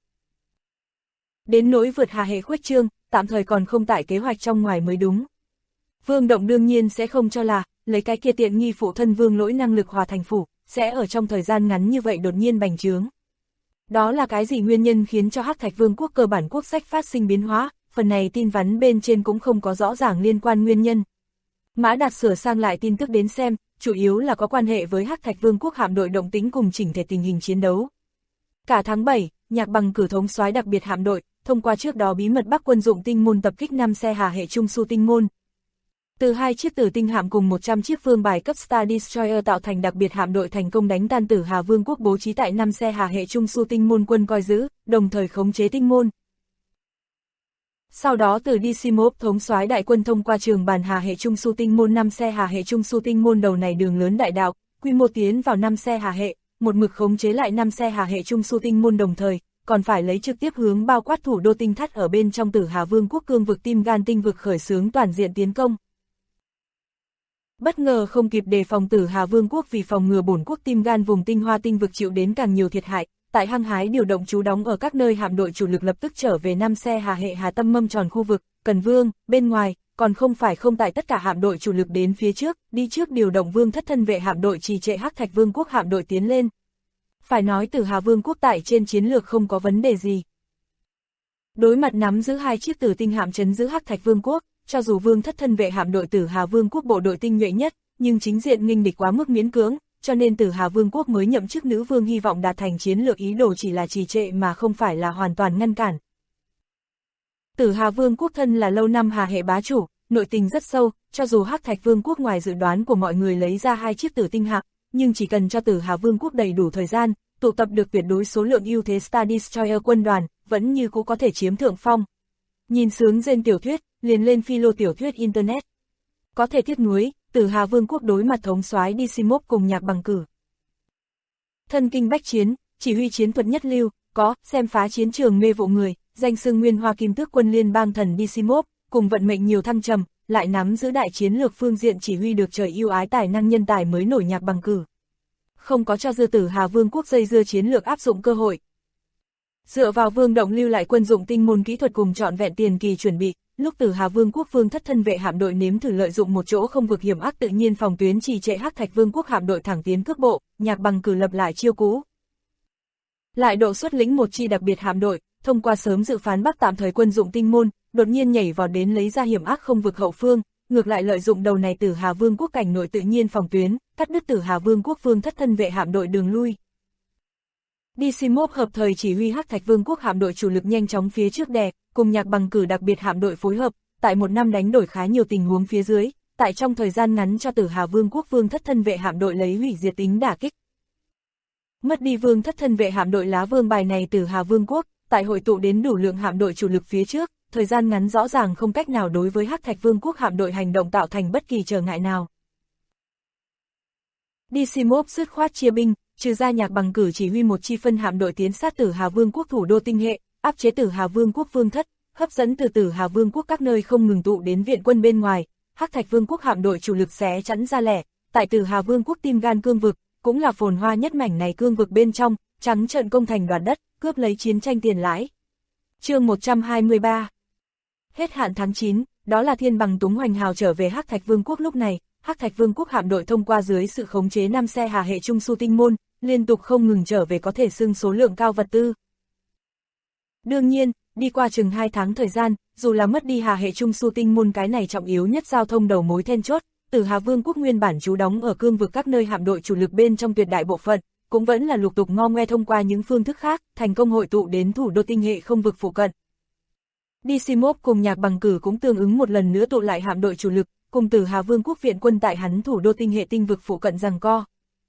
Đến nỗi vượt hà hệ khuếch trương, tạm thời còn không tại kế hoạch trong ngoài mới đúng. Vương Động đương nhiên sẽ không cho là, lấy cái kia tiện nghi phụ thân Vương Lỗi năng lực hòa thành phủ, sẽ ở trong thời gian ngắn như vậy đột nhiên bành trướng. Đó là cái gì nguyên nhân khiến cho Hắc Thạch Vương quốc cơ bản quốc sách phát sinh biến hóa, phần này tin vắn bên trên cũng không có rõ ràng liên quan nguyên nhân. Mã Đạt sửa sang lại tin tức đến xem, chủ yếu là có quan hệ với Hắc Thạch Vương quốc hạm đội động tính cùng chỉnh thể tình hình chiến đấu. Cả tháng 7, Nhạc Bằng cử thống soái đặc biệt hạm đội, thông qua trước đó bí mật Bắc quân dụng tinh môn tập kích 5 xe hà hệ Trung Su tinh môn. Từ 2 chiếc tử tinh hạm cùng 100 chiếc phương bài cấp Star Destroyer tạo thành đặc biệt hạm đội thành công đánh tan Tử Hà Vương quốc bố trí tại 5 xe hà hệ Trung Su tinh môn quân coi giữ, đồng thời khống chế tinh môn. Sau đó từ Disimov thống soái đại quân thông qua trường bàn hà hệ Trung Su tinh môn 5 xe hà hệ Trung Su tinh môn đầu này đường lớn đại đạo, quy mô tiến vào 5 xe hà hệ, một mực khống chế lại 5 xe hà hệ Trung Su tinh môn đồng thời, còn phải lấy trực tiếp hướng bao quát thủ đô tinh thắt ở bên trong Tử Hà Vương quốc cương vực Tim Gan tinh vực khởi xướng toàn diện tiến công. Bất ngờ không kịp đề phòng Tử Hà Vương quốc vì phòng ngừa bổn quốc Tim Gan vùng tinh hoa tinh vực chịu đến càng nhiều thiệt hại, tại hăng hái điều động trú đóng ở các nơi hạm đội chủ lực lập tức trở về 5 xe hà hệ Hà Tâm Mâm Tròn khu vực, Cần Vương, bên ngoài, còn không phải không tại tất cả hạm đội chủ lực đến phía trước, đi trước điều động Vương thất thân vệ hạm đội trì trệ Hắc Thạch Vương quốc hạm đội tiến lên. Phải nói Tử Hà Vương quốc tại trên chiến lược không có vấn đề gì. Đối mặt nắm giữ 2 chiếc tử tinh hạm trấn giữ Hắc Thạch Vương quốc, cho dù Vương thất thân vệ hạm đội Tử Hà Vương quốc bộ đội tinh nhuệ nhất, nhưng chính diện nghênh địch quá mức miễn cưỡng, cho nên Tử Hà Vương quốc mới nhậm chức nữ vương hy vọng đạt thành chiến lược ý đồ chỉ là trì trệ mà không phải là hoàn toàn ngăn cản. Tử Hà Vương quốc thân là lâu năm hà hệ bá chủ, nội tình rất sâu, cho dù Hắc Thạch Vương quốc ngoài dự đoán của mọi người lấy ra 2 chiếc tử tinh hạm, nhưng chỉ cần cho Tử Hà Vương quốc đầy đủ thời gian, tụ tập được tuyệt đối số lượng ưu thế Star Destroyer quân đoàn, vẫn như cũ có thể chiếm thượng phong. Nhìn sướng trên tiểu thuyết, liền lên philo tiểu thuyết internet. Có thể tiếc nuối, Tử Hà Vương quốc đối mặt thống soái Disimov cùng Nhạc Bằng cử. Thân kinh bách chiến, chỉ huy chiến thuật nhất lưu, có xem phá chiến trường mê vụ người, danh xưng Nguyên Hoa Kim Tước quân liên bang thần Disimov, cùng vận mệnh nhiều thăng trầm, lại nắm giữ đại chiến lược phương diện chỉ huy được trời ưu ái tài năng nhân tài mới nổi Nhạc Bằng cử. Không có cho dư Tử Hà Vương quốc dây dưa chiến lược áp dụng cơ hội. Dựa vào Vương Động lưu lại quân dụng tinh môn kỹ thuật cùng trọn vẹn tiền kỳ chuẩn bị, lúc Tử Hà Vương quốc Vương thất thân vệ hạm đội nếm thử lợi dụng một chỗ không vực hiểm ác tự nhiên phòng tuyến trì trệ Hắc Thạch Vương quốc hạm đội thẳng tiến cước bộ, Nhạc Bằng cử lập lại chiêu cũ. Lại độ xuất lĩnh một chi đặc biệt hạm đội, thông qua sớm dự phán Bắc tạm thời quân dụng tinh môn, đột nhiên nhảy vào đến lấy ra hiểm ác không vực hậu phương, ngược lại lợi dụng đầu này Tử Hà Vương quốc cảnh nội tự nhiên phòng tuyến, cắt đứt Tử Hà Vương quốc vương thất thân vệ hạm đội đường lui. Dysimov hợp thời chỉ huy Hắc Thạch Vương quốc hạm đội chủ lực nhanh chóng phía trước đè, cùng Nhạc Bằng cử đặc biệt hạm đội phối hợp, tại một năm đánh đổi khá nhiều tình huống phía dưới, tại trong thời gian ngắn cho Tử Hà Vương quốc vương thất thân vệ hạm đội lấy hủy diệt tính đả kích. Mất đi vương thất thân vệ hạm đội lá vương bài này Tử Hà Vương quốc, tại hội tụ đến đủ lượng hạm đội chủ lực phía trước, thời gian ngắn rõ ràng không cách nào đối với Hắc Thạch Vương quốc hạm đội hành động tạo thành bất kỳ trở ngại nào. Dysimov dứt khoát chia binh, trừ ra Nhạc Bằng cử chỉ huy một chi phân hạm đội tiến sát Tử Hà Vương quốc thủ đô tinh hệ, áp chế Tử Hà Vương quốc vương thất, hấp dẫn từ Tử Hà Vương quốc các nơi không ngừng tụ đến viện quân bên ngoài. Hắc Thạch Vương quốc hạm đội chủ lực xé chắn ra lẻ, tại Tử Hà Vương quốc tim gan cương vực, cũng là phồn hoa nhất mảnh này cương vực bên trong, trắng trợn công thành đoạt đất, cướp lấy chiến tranh tiền lãi. Chương 123. Hết hạn tháng 9, đó là Thiên Bằng Túng hoành hào trở về Hắc Thạch Vương quốc lúc này, Hắc Thạch Vương quốc hạm đội thông qua dưới sự khống chế 5 xe hà hệ trung su tinh môn, liên tục không ngừng trở về có thể xưng số lượng cao vật tư. Đương nhiên, đi qua chừng 2 tháng thời gian, dù là mất đi hà hệ trung su tinh môn cái này trọng yếu nhất giao thông đầu mối then chốt, Tử Hà Vương quốc nguyên bản trú đóng ở cương vực các nơi hạm đội chủ lực bên trong tuyệt đại bộ phận, cũng vẫn là lục tục ngo ngoe thông qua những phương thức khác, thành công hội tụ đến thủ đô tinh hệ không vực phụ cận. Dysimov cùng Nhạc Bằng cử cũng tương ứng một lần nữa tụ lại hạm đội chủ lực, cùng Tử Hà Vương quốc viện quân tại hắn thủ đô tinh hệ tinh vực phụ cận giằng co.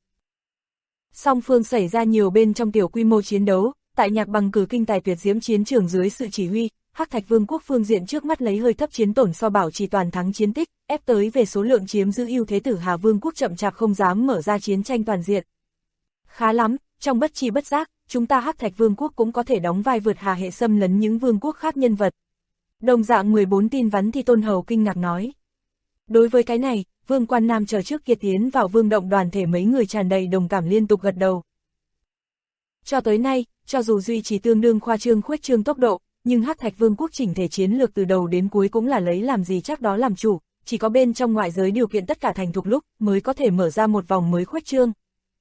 Song phương xảy ra nhiều bên trong tiểu quy mô chiến đấu, tại Nhạc Bằng cử kinh tài tuyệt diễm chiến trường dưới sự chỉ huy, Hắc Thạch Vương quốc phương diện trước mắt lấy hơi thấp chiến tổn so bảo trì toàn thắng chiến tích, ép tới về số lượng chiếm giữ ưu thế Tử Hà Vương quốc chậm chạp không dám mở ra chiến tranh toàn diện. Khá lắm, trong bất chi bất giác, chúng ta Hắc Thạch Vương quốc cũng có thể đóng vai vượt hà hệ xâm lấn những vương quốc khác nhân vật. Đồng dạng 14 tin vắn thì Tôn Hầu kinh ngạc nói. Đối với cái này, Vương Quan Nam chờ trước kia tiến vào Vương động đoàn thể mấy người tràn đầy đồng cảm liên tục gật đầu. Cho tới nay, cho dù duy trì tương đương khoa trương khuếch trương tốc độ, nhưng Hắc Thạch Vương quốc chỉnh thể chiến lược từ đầu đến cuối cũng là lấy làm gì chắc đó làm chủ, chỉ có bên trong ngoại giới điều kiện tất cả thành thục lúc mới có thể mở ra một vòng mới khuếch trương.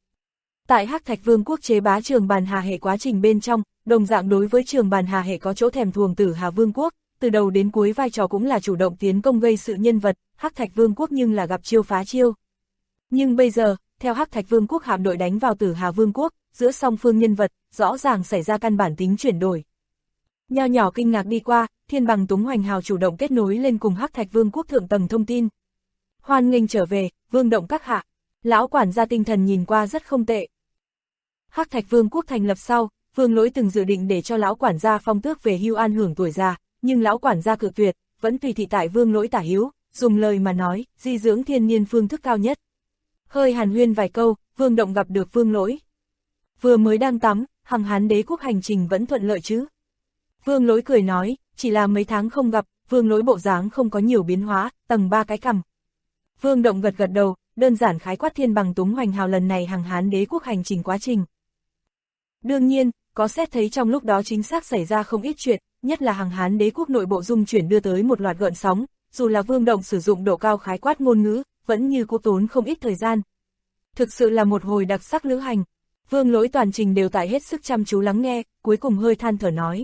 Tại Hắc Thạch Vương quốc chế bá Trường Bàn Hà hệ quá trình bên trong, đồng dạng đối với Trường Bàn Hà hệ có chỗ thèm thuồng Tử Hà Vương quốc, từ đầu đến cuối vai trò cũng là chủ động tiến công gây sự nhân vật, Hắc Thạch Vương quốc nhưng là gặp chiêu phá chiêu. Nhưng bây giờ, theo Hắc Thạch Vương quốc hạm đội đánh vào Tử Hà Vương quốc, giữa song phương nhân vật, rõ ràng xảy ra căn bản tính chuyển đổi. Nho nhỏ kinh ngạc đi qua, Thiên Bằng Túng hoành hào chủ động kết nối lên cùng Hắc Thạch Vương quốc thượng tầng thông tin. Hoan nghênh trở về, Vương động các hạ. Lão quản gia tinh thần nhìn qua rất không tệ. Hắc Thạch Vương quốc thành lập sau, Vương Lỗi từng dự định để cho lão quản gia phong tước về hưu an hưởng tuổi già, nhưng lão quản gia cự tuyệt, vẫn tùy thị tại Vương Lỗi tả hữu, dùng lời mà nói, di dưỡng thiên niên phương thức cao nhất. Hơi hàn huyên vài câu, Vương động gặp được Vương Lỗi. Vừa mới đang tắm, Hằng Hán đế quốc hành trình vẫn thuận lợi chứ? Vương Lỗi cười nói, chỉ là mấy tháng không gặp, Vương Lỗi bộ dáng không có nhiều biến hóa, tầng 3 cái cằm. Vương động gật gật đầu, đơn giản khái quát Thiên Bằng Túng hoành hào lần này Hằng Hán đế quốc hành trình quá trình. Đương nhiên, có xét thấy trong lúc đó chính xác xảy ra không ít chuyện, nhất là Hằng Hán đế quốc nội bộ dung chuyển đưa tới một loạt gợn sóng, dù là Vương động sử dụng độ cao khái quát ngôn ngữ, vẫn như cố tốn không ít thời gian. Thực sự là một hồi đặc sắc lữ hành. Vương Lỗi toàn trình đều tại hết sức chăm chú lắng nghe, cuối cùng hơi than thở nói.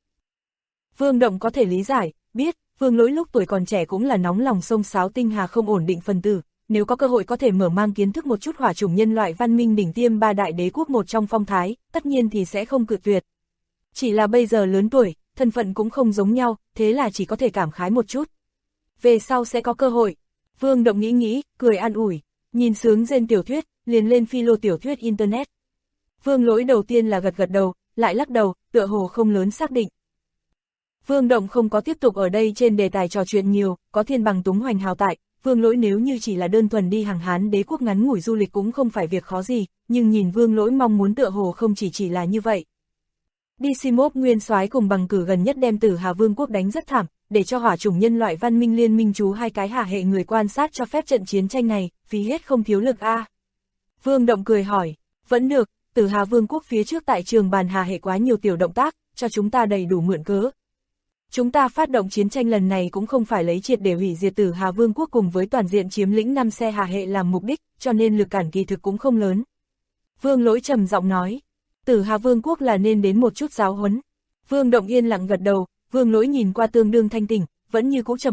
Vương động có thể lý giải, biết, Vương Lỗi lúc tuổi còn trẻ cũng là nóng lòng xông xáo tinh hà không ổn định phần tử, nếu có cơ hội có thể mở mang kiến thức một chút hỏa chủng nhân loại văn minh đỉnh tiêm 3 đại đế quốc một trong phong thái, tất nhiên thì sẽ không cự tuyệt. Chỉ là bây giờ lớn tuổi, thân phận cũng không giống nhau, thế là chỉ có thể cảm khái một chút. Về sau sẽ có cơ hội. Vương động nghĩ, cười an ủi, nhìn sướng rên tiểu thuyết, liền lên philo tiểu thuyết internet. Vương Lỗi đầu tiên là gật gật đầu, lại lắc đầu, tựa hồ không lớn xác định. Vương động không có tiếp tục ở đây trên đề tài trò chuyện nhiều, có Thiên Bằng Túng hoành hào tại, Vương Lỗi nếu như chỉ là đơn thuần đi Hằng Hán đế quốc ngắn ngủi du lịch cũng không phải việc khó gì, nhưng nhìn Vương Lỗi mong muốn tựa hồ không chỉ là như vậy. Dysimov nguyên soái cùng Bằng cử gần nhất đem Tử Hà Vương quốc đánh rất thảm, để cho hỏa chủng nhân loại văn minh liên minh chú 2 cái hà hệ người quan sát cho phép trận chiến tranh này, phí hết không thiếu lực a. Vương động cười hỏi, vẫn được, Tử Hà Vương quốc phía trước tại Trường Bàn Hà hệ quá nhiều tiểu động tác, cho chúng ta đầy đủ mượn cớ. Chúng ta phát động chiến tranh lần này cũng không phải lấy triệt để hủy diệt Tử Hà Vương quốc cùng với toàn diện chiếm lĩnh 5 xe hà hệ làm mục đích, cho nên lực cản kỳ thực cũng không lớn. Vương Lỗi trầm giọng nói, Tử Hà Vương quốc là nên đến một chút giáo huấn. Vương động yên lặng gật đầu, Vương Lỗi nhìn qua tương đương thanh tỉnh, vẫn như cũ trầm ổn,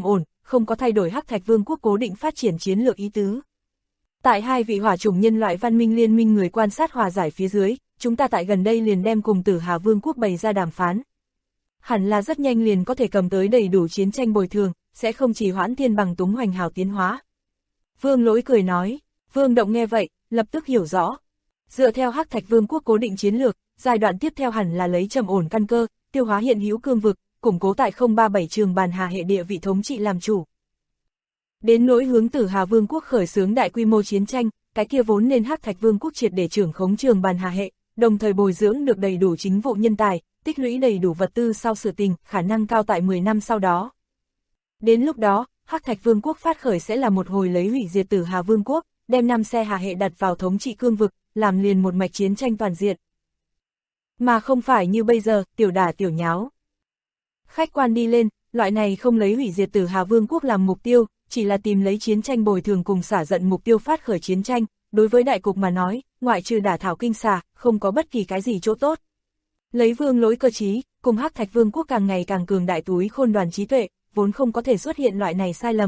không có thay đổi Hắc Thạch Vương quốc cố định phát triển chiến lược ý tứ. Tại hai vị hỏa chủng nhân loại văn minh liên minh người quan sát hòa giải phía dưới, chúng ta tại gần đây liền đem cùng Tử Hà Vương quốc bày ra đàm phán. Hẳn là rất nhanh liền có thể cầm tới đầy đủ chiến tranh bồi thường, sẽ không chỉ hoãn thiên bằng túng hoành hào tiến hóa. Vương Lỗi cười nói, Vương Động nghe vậy, lập tức hiểu rõ. Dựa theo Hắc Thạch Vương quốc cố định chiến lược, giai đoạn tiếp theo hẳn là lấy trầm ổn căn cơ, tiêu hóa hiện hữu cương vực, củng cố tại 037 trường bàn hà hệ địa vị thống trị làm chủ. Đến nỗi hướng Tử Hà Vương quốc khởi xướng đại quy mô chiến tranh, cái kia vốn nên Hắc Thạch Vương quốc triệt để trưởng khống trường bàn hà hệ, đồng thời bồi dưỡng được đầy đủ chính vụ nhân tài, tích lũy đầy đủ vật tư sau sự tình, khả năng cao tại 10 năm sau đó. Đến lúc đó, Hắc Thạch Vương quốc phát khởi sẽ là một hồi lấy hủy diệt Tử Hà Vương quốc, đem 5 xe hà hệ đặt vào thống trị cương vực, làm liền một mạch chiến tranh toàn diện. Mà không phải như bây giờ, tiểu đả tiểu nháo. Khách quan đi lên, loại này không lấy hủy diệt Tử Hà Vương quốc làm mục tiêu, chỉ là tìm lấy chiến tranh bồi thường cùng xả giận mục tiêu phát khởi chiến tranh, đối với đại cục mà nói, ngoại trừ đả thảo kinh xà, không có bất kỳ cái gì chỗ tốt. Lấy Vương Lỗi cơ trí, cùng Hắc Thạch Vương quốc càng ngày càng cường đại túi khôn đoàn trí tuệ, vốn không có thể xuất hiện loại này sai lầm.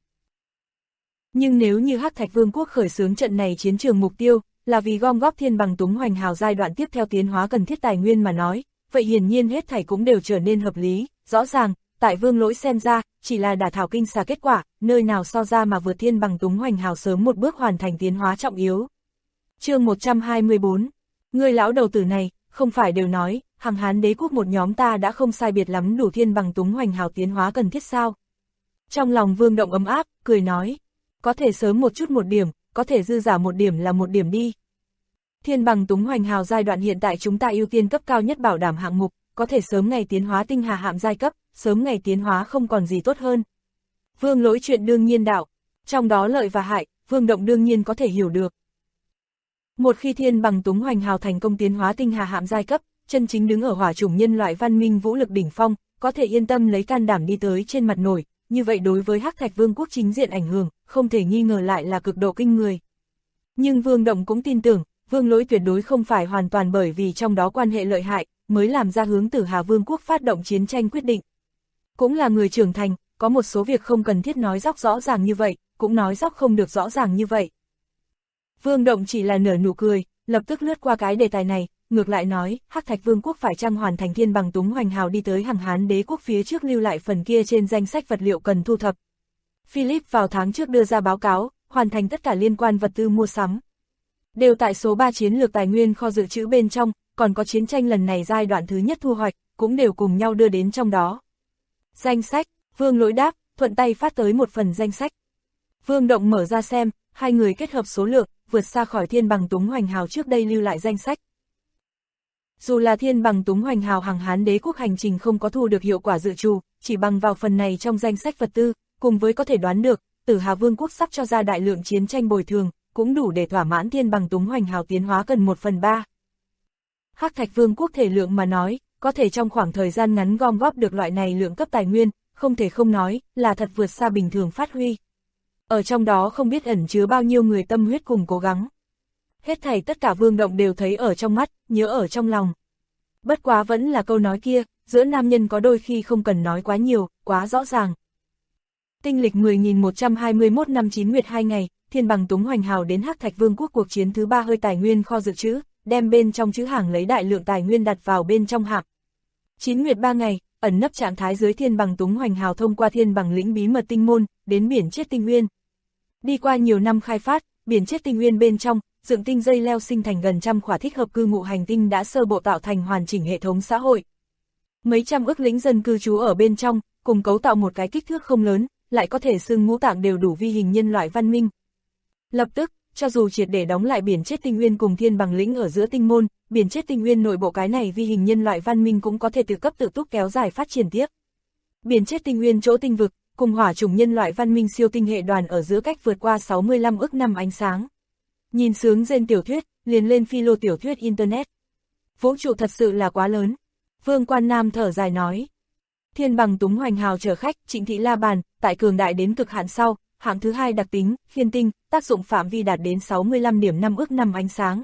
Nhưng nếu như Hắc Thạch Vương quốc khởi xướng trận này chiến trường mục tiêu, là vì gom góp thiên bằng túng hoành hào giai đoạn tiếp theo tiến hóa cần thiết tài nguyên mà nói, vậy hiển nhiên hết thảy cũng đều trở nên hợp lý, rõ ràng, tại Vương Lỗi xem ra, chỉ là đả thảo kinh xà kết quả, nơi nào so ra mà vượt thiên bằng túng hoành hào sớm một bước hoàn thành tiến hóa trọng yếu. Chương 124, người lão đầu tử này, không phải đều nói, Hằng Hán đế quốc một nhóm ta đã không sai biệt lắm đủ thiên bằng túng hoành hào tiến hóa cần thiết sao? Trong lòng Vương Động ấm áp, cười nói, có thể sớm một chút một điểm, có thể dư giả một điểm là một điểm đi. Thiên bằng túng hoành hào giai đoạn hiện tại chúng ta ưu tiên cấp cao nhất bảo đảm hạng mục, có thể sớm ngày tiến hóa tinh hà hạm giai cấp, sớm ngày tiến hóa không còn gì tốt hơn. Vương Lỗi chuyện đương nhiên đạo, trong đó lợi và hại, Vương Động đương nhiên có thể hiểu được. Một khi thiên bằng túng hoành hào thành công tiến hóa tinh hà hạm giai cấp, chân chính đứng ở hỏa chủng nhân loại văn minh vũ lực đỉnh phong, có thể yên tâm lấy can đảm đi tới trên mặt nổi, như vậy đối với Hắc Thạch Vương quốc chính diện ảnh hưởng, không thể nghi ngờ lại là cực độ kinh người. Nhưng Vương Động cũng tin tưởng, Vương Lỗi tuyệt đối không phải hoàn toàn bởi vì trong đó quan hệ lợi hại, mới làm ra hướng Tử Hà Vương quốc phát động chiến tranh quyết định. Cũng là người trưởng thành, có một số việc không cần thiết nói dóc rõ ràng như vậy, cũng nói dóc không được rõ ràng như vậy. Vương Động chỉ là nở nụ cười, lập tức lướt qua cái đề tài này, ngược lại nói, Hắc Thạch Vương quốc phải chăng hoàn thành thiên bằng túng hoành hào đi tới Hằng Hán đế quốc phía trước lưu lại phần kia trên danh sách vật liệu cần thu thập. Philip vào tháng trước đưa ra báo cáo, hoàn thành tất cả liên quan vật tư mua sắm. Đều tại số 3 chiến lược tài nguyên kho dự trữ bên trong, còn có chiến tranh lần này giai đoạn thứ nhất thu hoạch, cũng đều cùng nhau đưa đến trong đó. Danh sách, Vương Lỗi đáp, thuận tay phát tới một phần danh sách. Vương Động mở ra xem, hai người kết hợp số lượng, vượt xa khỏi thiên bằng túng hoành hào trước đây lưu lại danh sách. Dù là thiên bằng túng hoành hào Hằng Hán đế quốc hành trình không có thu được hiệu quả dự trù, chỉ bằng vào phần này trong danh sách vật tư, cùng với có thể đoán được, Tử Hà Vương quốc sắp cho ra đại lượng chiến tranh bồi thường, cũng đủ để thỏa mãn thiên bằng túng hoành hào tiến hóa cần 1/3. Hắc Thạch Vương quốc thể lượng mà nói, có thể trong khoảng thời gian ngắn gom góp được loại này lượng cấp tài nguyên, không thể không nói, là thật vượt xa bình thường phát huy. Ở trong đó không biết ẩn chứa bao nhiêu người tâm huyết cùng cố gắng. Hết thảy tất cả Vương Động đều thấy ở trong mắt, nhớ ở trong lòng. Bất quá vẫn là câu nói kia, giữa nam nhân có đôi khi không cần nói quá nhiều, quá rõ ràng. Tinh lịch 10.121 năm 9 nguyệt 2 ngày, thiên bằng túng hoành hào đến Hắc Thạch Vương quốc cuộc chiến thứ 3 hơi tài nguyên kho dự trữ, đem bên trong trữ hàng lấy đại lượng tài nguyên đặt vào bên trong hạm. 9 nguyệt 3 ngày, ẩn nấp trạng thái dưới thiên bằng túng hoành hào thông qua thiên bằng lĩnh bí mật tinh môn, đến biển chết tinh nguyên. Đi qua nhiều năm khai phát, biển chết tinh nguyên bên trong, dựng tinh dây leo sinh thành gần trăm khỏa thích hợp cư ngụ hành tinh đã sơ bộ tạo thành hoàn chỉnh hệ thống xã hội. Mấy trăm ức lính dân cư trú ở bên trong, cùng cấu tạo một cái kích thước không lớn, lại có thể xưng ngũ tạng đều đủ vi hình nhân loại văn minh. Lập tức, cho dù triệt để đóng lại biển chết tinh nguyên cùng thiên bằng lĩnh ở giữa tinh môn, biển chết tinh nguyên nội bộ cái này vi hình nhân loại văn minh cũng có thể tự cấp tự túc kéo dài phát triển tiếp. Biển chết tinh nguyên chỗ tinh vực, cùng hỏa chủng nhân loại văn minh siêu tinh hệ đoàn ở giữa cách vượt qua 65 ức năm ánh sáng. Nhìn sướng trên tiểu thuyết, liền lên philo tiểu thuyết internet. Vũ trụ thật sự là quá lớn. Vương Quan Nam thở dài nói. Thiên bằng túng hoành hào chở khách, Trịnh Thị La Bàn, tại cường đại đến cực hạn sau, hạng thứ 2 đặc tính, khiên tinh, tác dụng phạm vi đạt đến 65,5 ức năm ánh sáng.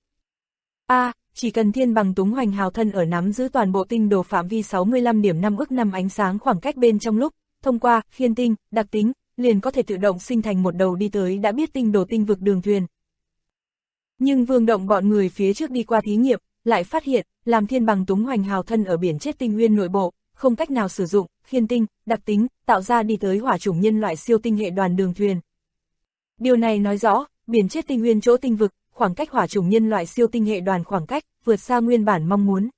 Chỉ cần thiên bằng túng hoành hào thân ở nắm giữ toàn bộ tinh đồ phạm vi 65,5 ức năm ánh sáng khoảng cách bên trong lúc, thông qua khiên tinh, đặc tính, liền có thể tự động sinh thành một đầu đi tới đã biết tinh đồ tinh vực đường thuyền. Nhưng Vương Động bọn người phía trước đi qua thí nghiệm, lại phát hiện, làm thiên bằng túng hoành hào thân ở biển chết tinh nguyên nội bộ, không cách nào sử dụng khiên tinh, đặc tính, tạo ra đi tới hỏa chủng nhân loại siêu tinh hệ đoàn đường thuyền. Điều này nói rõ, biển chết tinh nguyên chỗ tinh vực, khoảng cách hỏa chủng nhân loại siêu tinh hệ đoàn khoảng cách, vượt xa nguyên bản mong muốn.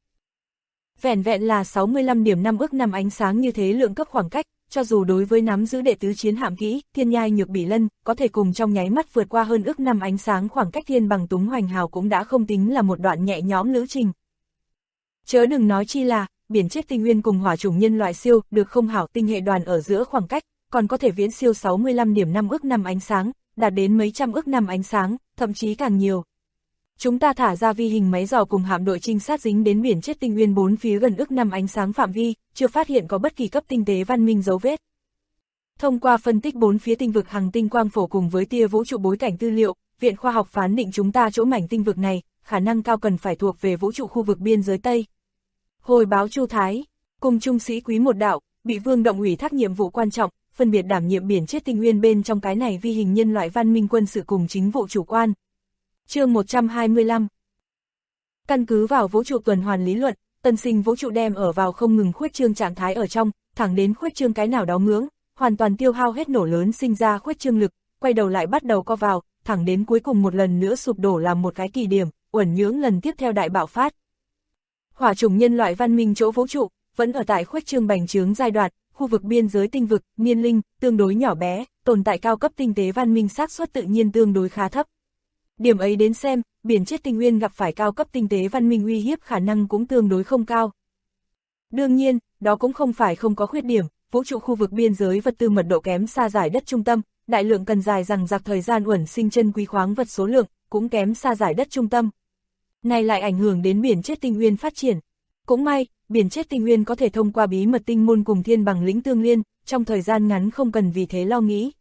Vẹn vẹn là 65,5 ức năm ánh sáng như thế lượng cấp khoảng cách, cho dù đối với nắm giữ đệ tứ chiến hạm kỹ, Thiên Nhai Nhược Bỉ Lân, có thể cùng trong nháy mắt vượt qua hơn ức năm ánh sáng khoảng cách thiên bằng túng hoành hào cũng đã không tính là một đoạn nhẹ nhõm lữ trình. Chớ đừng nói chi là, biển chết tinh nguyên cùng hỏa chủng nhân loại siêu, được không hảo tinh hệ đoàn ở giữa khoảng cách, còn có thể viễn siêu 65,5 ức năm ánh sáng, đạt đến mấy trăm ức năm ánh sáng, thậm chí càng nhiều. Chúng ta thả ra vi hình máy dò cùng hạm đội trinh sát dính đến biển chết tinh nguyên bốn phía gần ức năm ánh sáng phạm vi, chưa phát hiện có bất kỳ cấp tinh tế văn minh dấu vết. Thông qua phân tích bốn phía tinh vực hành tinh quang phổ cùng với tia vũ trụ bối cảnh tư liệu, Viện Khoa học phán định chúng ta chỗ mảnh tinh vực này, khả năng cao cần phải thuộc về vũ trụ khu vực biên giới Tây. Hồi báo Chu Thái, cùng trung sĩ Quý Một Đạo, bị Vương Động ủy thác nhiệm vụ quan trọng, phân biệt đảm nhiệm biển chết tinh nguyên bên trong cái này vi hình nhân loại văn minh quân sự cùng chính vụ chủ quan. Chương 125. Căn cứ vào vũ trụ tuần hoàn lý luận, tân sinh vũ trụ đem ở vào không ngừng khuếch trương trạng thái ở trong, thẳng đến khuếch trương cái nào đó ngưỡng, hoàn toàn tiêu hao hết nổ lớn sinh ra khuếch trương lực, quay đầu lại bắt đầu co vào, thẳng đến cuối cùng một lần nữa sụp đổ làm một cái kỳ điểm, uẩn nhưỡng lần tiếp theo đại bạo phát. Hỏa chủng nhân loại văn minh chỗ vũ trụ, vẫn ở tại khuếch trương bành trướng giai đoạn, khu vực biên giới tinh vực, niên linh, tương đối nhỏ bé, tồn tại cao cấp tinh tế văn minh xác suất tự nhiên tương đối khá thấp. Điểm ấy đến xem, biển chết tinh nguyên gặp phải cao cấp tinh tế văn minh uy hiếp khả năng cũng tương đối không cao. Đương nhiên, đó cũng không phải không có khuyết điểm, vũ trụ khu vực biên giới vật tư mật độ kém xa giải đất trung tâm, đại lượng cần dài rằng giặc thời gian uẩn sinh chân quý khoáng vật số lượng, cũng kém xa giải đất trung tâm. Này lại ảnh hưởng đến biển chết tinh nguyên phát triển. Cũng may, biển chết tinh nguyên có thể thông qua bí mật tinh môn cùng thiên bằng lĩnh tương liên, trong thời gian ngắn không cần vì thế lo nghĩ.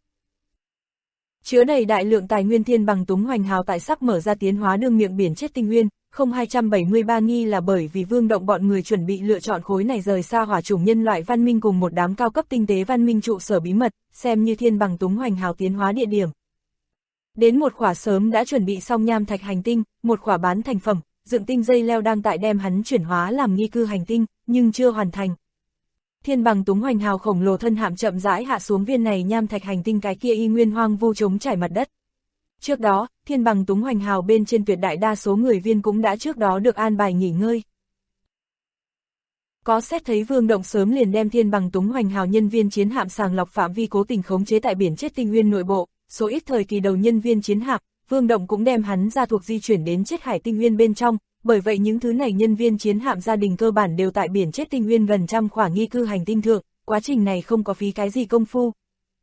Chứa đầy đại lượng tài nguyên thiên bằng túng hoành hào tại sắp mở ra tiến hóa đường miệng biển chết tinh nguyên, 0273 nghi là bởi vì Vương Động bọn người chuẩn bị lựa chọn khối này rời xa hỏa chủng nhân loại văn minh cùng một đám cao cấp tinh tế văn minh trụ sở bí mật, xem như thiên bằng túng hoành hào tiến hóa địa điểm. Đến một khỏa sớm đã chuẩn bị xong nham thạch hành tinh, một khỏa bán thành phẩm, dựng tinh dây leo đang tại đem hắn chuyển hóa làm nghi cư hành tinh, nhưng chưa hoàn thành. Thiên bằng túng hoành hào khổng lồ thân hạm chậm rãi hạ xuống viên này nham thạch hành tinh, cái kia y nguyên hoang vu trống trải mặt đất. Trước đó, thiên bằng túng hoành hào bên trên tuyệt đại đa số người viên cũng đã trước đó được an bài nghỉ ngơi. Có xét thấy Vương Động sớm liền đem thiên bằng túng hoành hào nhân viên chiến hạm sàng lọc phạm vi cố tình khống chế tại biển chết tinh nguyên nội bộ, số ít thời kỳ đầu nhân viên chiến hạm, Vương Động cũng đem hắn ra thuộc di chuyển đến chết hải tinh nguyên bên trong, bởi vậy những thứ này nhân viên chiến hạm gia đình cơ bản đều tại biển chết tinh nguyên gần trăm khỏa nghi cư hành tinh thượng, quá trình này không có phí cái gì công phu.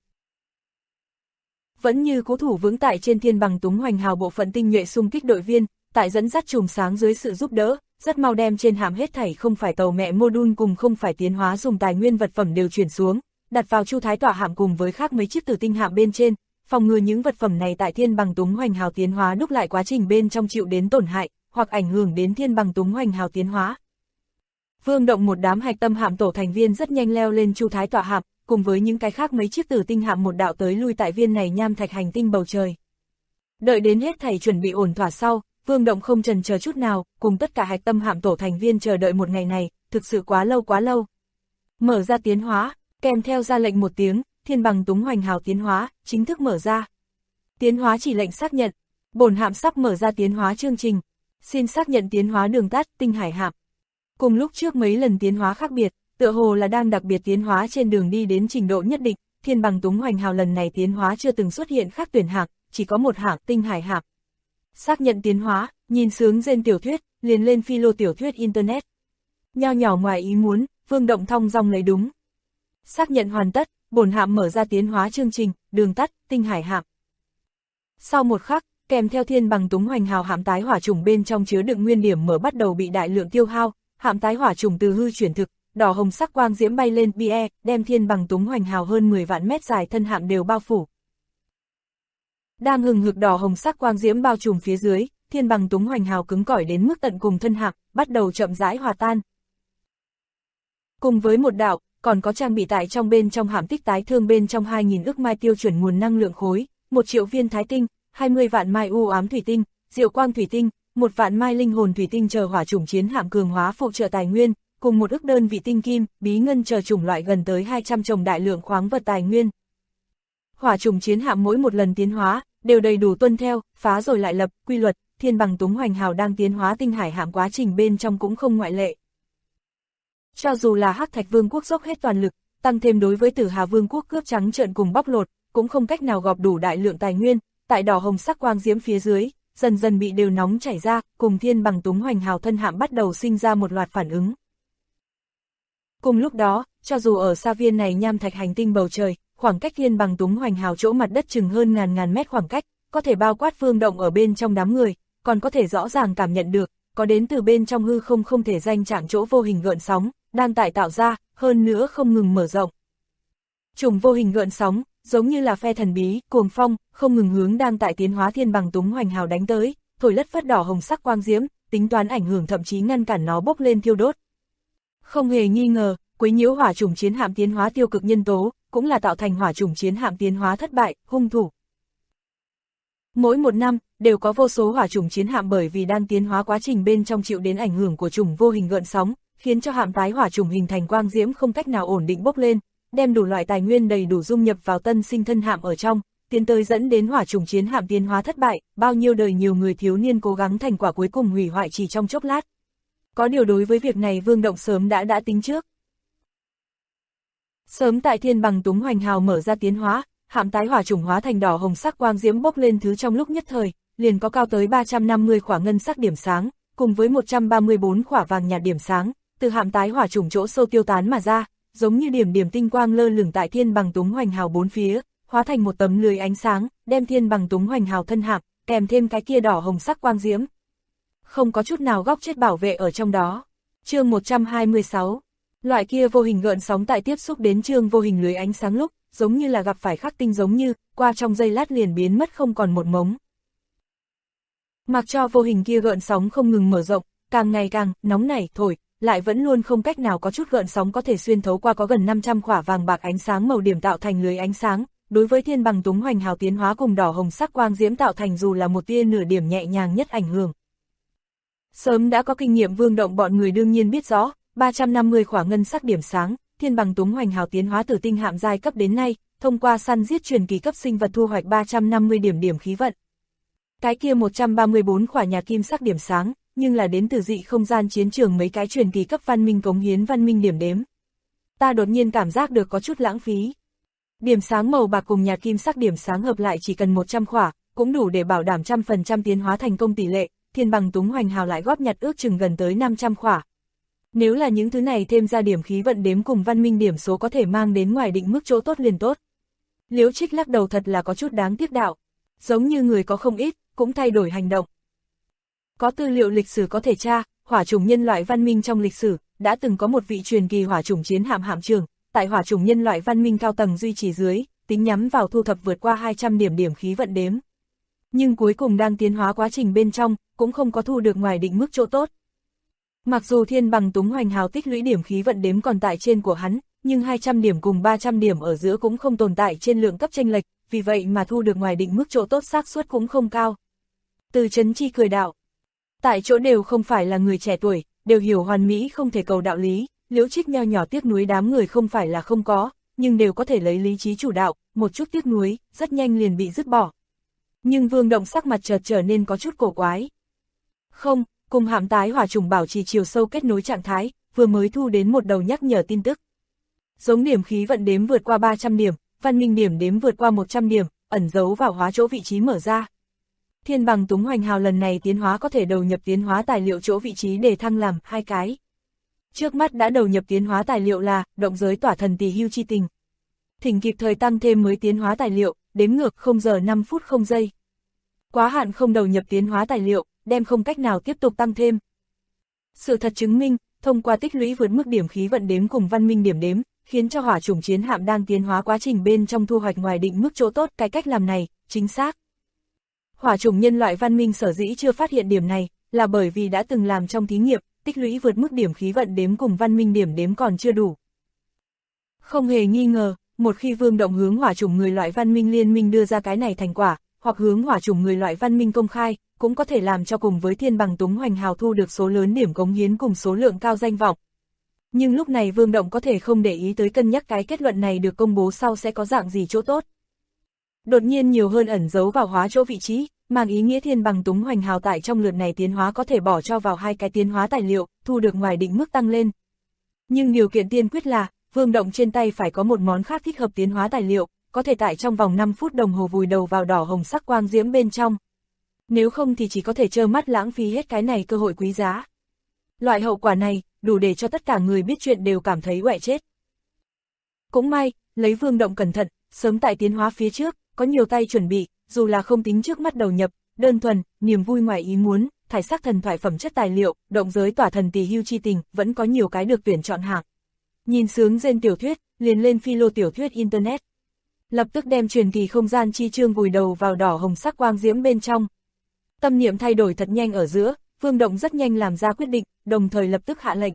Vẫn như cố thủ vững tại trên thiên bằng túng hoành hào bộ phận tinh nhuệ xung kích đội viên, tại dẫn dắt chùm sáng dưới sự giúp đỡ, rất mau đem trên hạm hết thảy không phải tàu mẹ module cùng không phải tiến hóa dùng tài nguyên vật phẩm đều chuyển xuống, đặt vào Chu Thái tỏa hạm cùng với khác mấy chiếc tử tinh hạm bên trên, phòng ngừa những vật phẩm này tại thiên bằng túng hoành hào tiến hóa đúc lại quá trình bên trong chịu đến tổn hại, hoặc ảnh hưởng đến thiên bằng túng hoành hào tiến hóa. Vương Động một đám hạch tâm hạm tổ thành viên rất nhanh leo lên Chu Thái tỏa hạm, cùng với những cái khác mấy chiếc tử tinh hạm một đạo tới lui tại viên này nham thạch hành tinh bầu trời. Đợi đến hết thảy chuẩn bị ổn thỏa sau, Vương Động không chần chờ chút nào, cùng tất cả hạch tâm hạm tổ thành viên chờ đợi một ngày này, thực sự quá lâu quá lâu. Mở ra tiến hóa, kèm theo ra lệnh một tiếng, thiên bằng túng hoành hào tiến hóa, chính thức mở ra. Tiến hóa chỉ lệnh xác nhận, bổn hạm sắp mở ra tiến hóa chương trình. Xin xác nhận tiến hóa đường tắt, tinh hải hạm. Cùng lúc trước mấy lần tiến hóa khác biệt, tựa hồ là đang đặc biệt tiến hóa trên đường đi đến trình độ nhất định, thiên bằng túng hoành hào lần này tiến hóa chưa từng xuất hiện khác tuyển hạm, chỉ có một hạm, tinh hải hạm. Xác nhận tiến hóa, nhìn sướng trên tiểu thuyết, liền lên philo tiểu thuyết internet. Nho nhỏ ngoài ý muốn, Vương Động thong dong lấy đúng. Xác nhận hoàn tất, bổn hạm mở ra tiến hóa chương trình, đường tắt, tinh hải hạm. Sau một khắc, kèm theo thiên bằng túng hoành hào hạm tái hỏa trùng bên trong chứa đựng nguyên điểm mở bắt đầu bị đại lượng tiêu hao, hạm tái hỏa trùng từ hư chuyển thực, đỏ hồng sắc quang diễm bay lên bie, đem thiên bằng túng hoành hào hơn 10 vạn mét dài thân hạm đều bao phủ. Đang hừng hực đỏ hồng sắc quang diễm bao trùm phía dưới, thiên bằng túng hoành hào cứng cỏi đến mức tận cùng thân hạm, bắt đầu chậm rãi hòa tan. Cùng với một đạo, còn có trang bị tại trong bên trong hạm tích tái thương bên trong 2.000 ức mai tiêu chuẩn nguồn năng lượng khối, 1 triệu viên thái tinh, 20 vạn mai u ám thủy tinh, diệu quang thủy tinh, 1 vạn mai linh hồn thủy tinh chờ hỏa chủng chiến hạm cường hóa phụ trợ tài nguyên, cùng 1 ức đơn vị tinh kim, bí ngân chờ chủng loại gần tới 200 chồng đại lượng khoáng vật tài nguyên. Hỏa chủng chiến hạm mỗi một lần tiến hóa, đều đầy đủ tuân theo, phá rồi lại lập, quy luật, Thiên Bằng Túng Hoành Hào đang tiến hóa tinh hải hạm quá trình bên trong cũng không ngoại lệ. Cho dù là Hắc Thạch Vương quốc dốc hết toàn lực, tăng thêm đối với Tử Hà Vương quốc cướp trắng trợn cùng bóc lột, cũng không cách nào gọp đủ đại lượng tài nguyên, tại đỏ hồng sắc quang diễm phía dưới, dần dần bị đều nóng chảy ra, cùng Thiên Bằng Túng Hoành Hào thân hạm bắt đầu sinh ra một loạt phản ứng. Cùng lúc đó, cho dù ở xa viên này nham thạch hành tinh bầu trời, khoảng cách Thiên Bằng Túng Hoành Hào chỗ mặt đất chừng hơn ngàn mét khoảng cách, có thể bao quát phương động ở bên trong đám người, còn có thể rõ ràng cảm nhận được, có đến từ bên trong hư không thể danh trạng chỗ vô hình gợn sóng, đang tại tạo ra, hơn nữa không ngừng mở rộng. Chủng vô hình gợn sóng, giống như là phe thần bí, cuồng phong, không ngừng hướng đang tại tiến hóa Thiên Bằng Túng Hoành Hào đánh tới, thổi lất phất đỏ hồng sắc quang diễm, tính toán ảnh hưởng thậm chí ngăn cản nó bốc lên thiêu đốt. Không hề nghi ngờ, quấy nhiễu hỏa chủng chiến hạm tiến hóa tiêu cực nhân tố, cũng là tạo thành hỏa chủng chiến hạm tiến hóa thất bại, hung thủ. Mỗi một năm, đều có vô số hỏa chủng chiến hạm bởi vì đang tiến hóa quá trình bên trong chịu đến ảnh hưởng của chủng vô hình gợn sóng, khiến cho hạm tái hỏa chủng hình thành quang diễm không cách nào ổn định bốc lên, đem đủ loại tài nguyên đầy đủ dung nhập vào tân sinh thân hạm ở trong, tiến tới dẫn đến hỏa chủng chiến hạm tiến hóa thất bại, bao nhiêu đời nhiều người thiếu niên cố gắng thành quả cuối cùng hủy hoại chỉ trong chốc lát. Có điều đối với việc này Vương Động sớm đã tính trước. Sớm tại Thiên Bằng Túng Hoành Hào mở ra tiến hóa, hạm tái hỏa chủng hóa thành đỏ hồng sắc quang diễm bốc lên thứ trong lúc nhất thời, liền có cao tới 350 khỏa ngân sắc điểm sáng, cùng với 134 khỏa vàng nhạt điểm sáng, từ hạm tái hỏa chủng chỗ sâu tiêu tán mà ra, giống như điểm tinh quang lơ lửng tại Thiên Bằng Túng Hoành Hào bốn phía, hóa thành một tấm lưới ánh sáng, đem Thiên Bằng Túng Hoành Hào thân hạm, kèm thêm cái kia đỏ hồng sắc quang diễm. Không có chút nào góc chết bảo vệ ở trong đó. Chương 126. Loại kia vô hình gợn sóng tại tiếp xúc đến chương vô hình lưới ánh sáng lúc, giống như là gặp phải khắc tinh giống như, qua trong giây lát liền biến mất không còn một mống. Mặc cho vô hình kia gợn sóng không ngừng mở rộng, càng ngày càng nóng nảy thổi, lại vẫn luôn không cách nào có chút gợn sóng có thể xuyên thấu qua có gần 500 khỏa vàng bạc ánh sáng màu điểm tạo thành lưới ánh sáng, đối với Thiên Bằng Túng Hoành Hào tiến hóa cùng đỏ hồng sắc quang diễm tạo thành dù là một tia nửa điểm nhẹ nhàng nhất ảnh hưởng. Sớm đã có kinh nghiệm Vương Động bọn người đương nhiên biết rõ, 350 khỏa ngân sắc điểm sáng, Thiên Bằng Túng Hoành Hào tiến hóa từ tinh hạm giai cấp đến nay, thông qua săn giết truyền kỳ cấp sinh vật thu hoạch 350 điểm khí vận. Cái kia 134 khỏa nhà kim sắc điểm sáng, nhưng là đến từ dị không gian chiến trường mấy cái truyền kỳ cấp văn minh cống hiến văn minh điểm đếm. Ta đột nhiên cảm giác được có chút lãng phí. Điểm sáng màu bạc cùng nhạt kim sắc điểm sáng hợp lại chỉ cần 100 khỏa, cũng đủ để bảo đảm 100% tiến hóa thành công tỷ lệ, Thiên Bằng Túng Hoành Hào lại góp nhặt ước chừng gần tới 500 khỏa. Nếu là những thứ này thêm ra điểm khí vận đếm cùng văn minh điểm số có thể mang đến ngoài định mức chỗ tốt liền tốt. Liễu Trích lắc đầu thật là có chút đáng tiếc đạo. Giống như người có không ít, cũng thay đổi hành động. Có tư liệu lịch sử có thể tra, hỏa chủng nhân loại văn minh trong lịch sử, đã từng có một vị truyền kỳ hỏa chủng chiến hạm hạm trưởng, tại hỏa chủng nhân loại văn minh cao tầng duy trì dưới, tính nhắm vào thu thập vượt qua 200 điểm khí vận đếm. Nhưng cuối cùng đang tiến hóa quá trình bên trong, cũng không có thu được ngoài định mức chỗ tốt. Mặc dù Thiên Bằng Túng Hoành Hào tích lũy điểm khí vận đếm còn tại trên của hắn, nhưng 200 điểm cùng 300 điểm ở giữa cũng không tồn tại trên lượng cấp chênh lệch, vì vậy mà thu được ngoài định mức chỗ tốt xác suất cũng không cao. Từ Chấn Chi cười đạo. Tại chỗ đều không phải là người trẻ tuổi, đều hiểu hoàn mỹ không thể cầu đạo lý, Liễu Trích nho nhỏ tiếc nuối đám người không phải là không có, nhưng đều có thể lấy lý trí chủ đạo, một chút tiếc nuối, rất nhanh liền bị dứt bỏ. Nhưng Vương Động sắc mặt chợt trở nên có chút cổ quái. Không, cùng hạm tái hỏa chủng bảo trì chiều sâu kết nối trạng thái, vừa mới thu đến một đầu nhắc nhở tin tức. Giống điểm khí vận đếm vượt qua 300 điểm, văn minh điểm đếm vượt qua 100 điểm, ẩn giấu vào hóa chỗ vị trí mở ra. Thiên Bằng Túng Hoành Hào lần này tiến hóa có thể đầu nhập tiến hóa tài liệu chỗ vị trí để thăng làm 2 cái. Trước mắt đã đầu nhập tiến hóa tài liệu là động giới tỏa thần tỳ hưu chi tình. Thỉnh kịp thời tăng thêm mới tiến hóa tài liệu, đếm ngược 0 giờ 5 phút 0 giây. Quá hạn không đầu nhập tiến hóa tài liệu, đem không cách nào tiếp tục tăng thêm. Sự thật chứng minh, thông qua tích lũy vượt mức điểm khí vận đếm cùng văn minh điểm đếm, khiến cho hỏa chủng chiến hạm đang tiến hóa quá trình bên trong thu hoạch ngoài định mức chỗ tốt, cái cách làm này, chính xác. Hỏa chủng nhân loại văn minh sở dĩ chưa phát hiện điểm này, là bởi vì đã từng làm trong thí nghiệm, tích lũy vượt mức điểm khí vận đếm cùng văn minh điểm đếm còn chưa đủ. Không hề nghi ngờ, một khi Vương Động hướng hỏa chủng người loại văn minh liên minh đưa ra cái này thành quả, hoặc hướng hỏa chủng người loại văn minh công khai, cũng có thể làm cho cùng với Thiên Bằng Túng Hoành Hào thu được số lớn điểm cống hiến cùng số lượng cao danh vọng. Nhưng lúc này Vương Động có thể không để ý tới cân nhắc cái kết luận này được công bố sau sẽ có dạng gì chỗ tốt. Đột nhiên nhiều hơn ẩn giấu vào hóa chỗ vị trí, mang ý nghĩa Thiên Bằng Túng Hoành Hào tại trong lượt này tiến hóa có thể bỏ cho vào 2 cái tiến hóa tài liệu, thu được ngoài định mức tăng lên. Nhưng điều kiện tiên quyết là, Vương Động trên tay phải có một món khác thích hợp tiến hóa tài liệu, có thể tại trong vòng 5 phút đồng hồ vùi đầu vào đỏ hồng sắc quang diễm bên trong. Nếu không thì chỉ có thể trơ mắt lãng phí hết cái này cơ hội quý giá. Loại hậu quả này, đủ để cho tất cả người biết chuyện đều cảm thấy uể chết. Cũng may, lấy Vương Động cẩn thận, sớm tại tiến hóa phía trước, có nhiều tay chuẩn bị, dù là không tính trước mắt đầu nhập, đơn thuần, niềm vui ngoài ý muốn, thải sắc thần thoại phẩm chất tài liệu, động giới tỏa thần tỳ hưu chi tình, vẫn có nhiều cái được tuyển chọn hạng. Nhìn sướng rên tiểu thuyết, liền lên philo tiểu thuyết internet. Lập tức đem truyền kỳ không gian chi chương vùi đầu vào đỏ hồng sắc quang diễm bên trong. Tâm niệm thay đổi thật nhanh ở giữa, Vương Động rất nhanh làm ra quyết định, đồng thời lập tức hạ lệnh.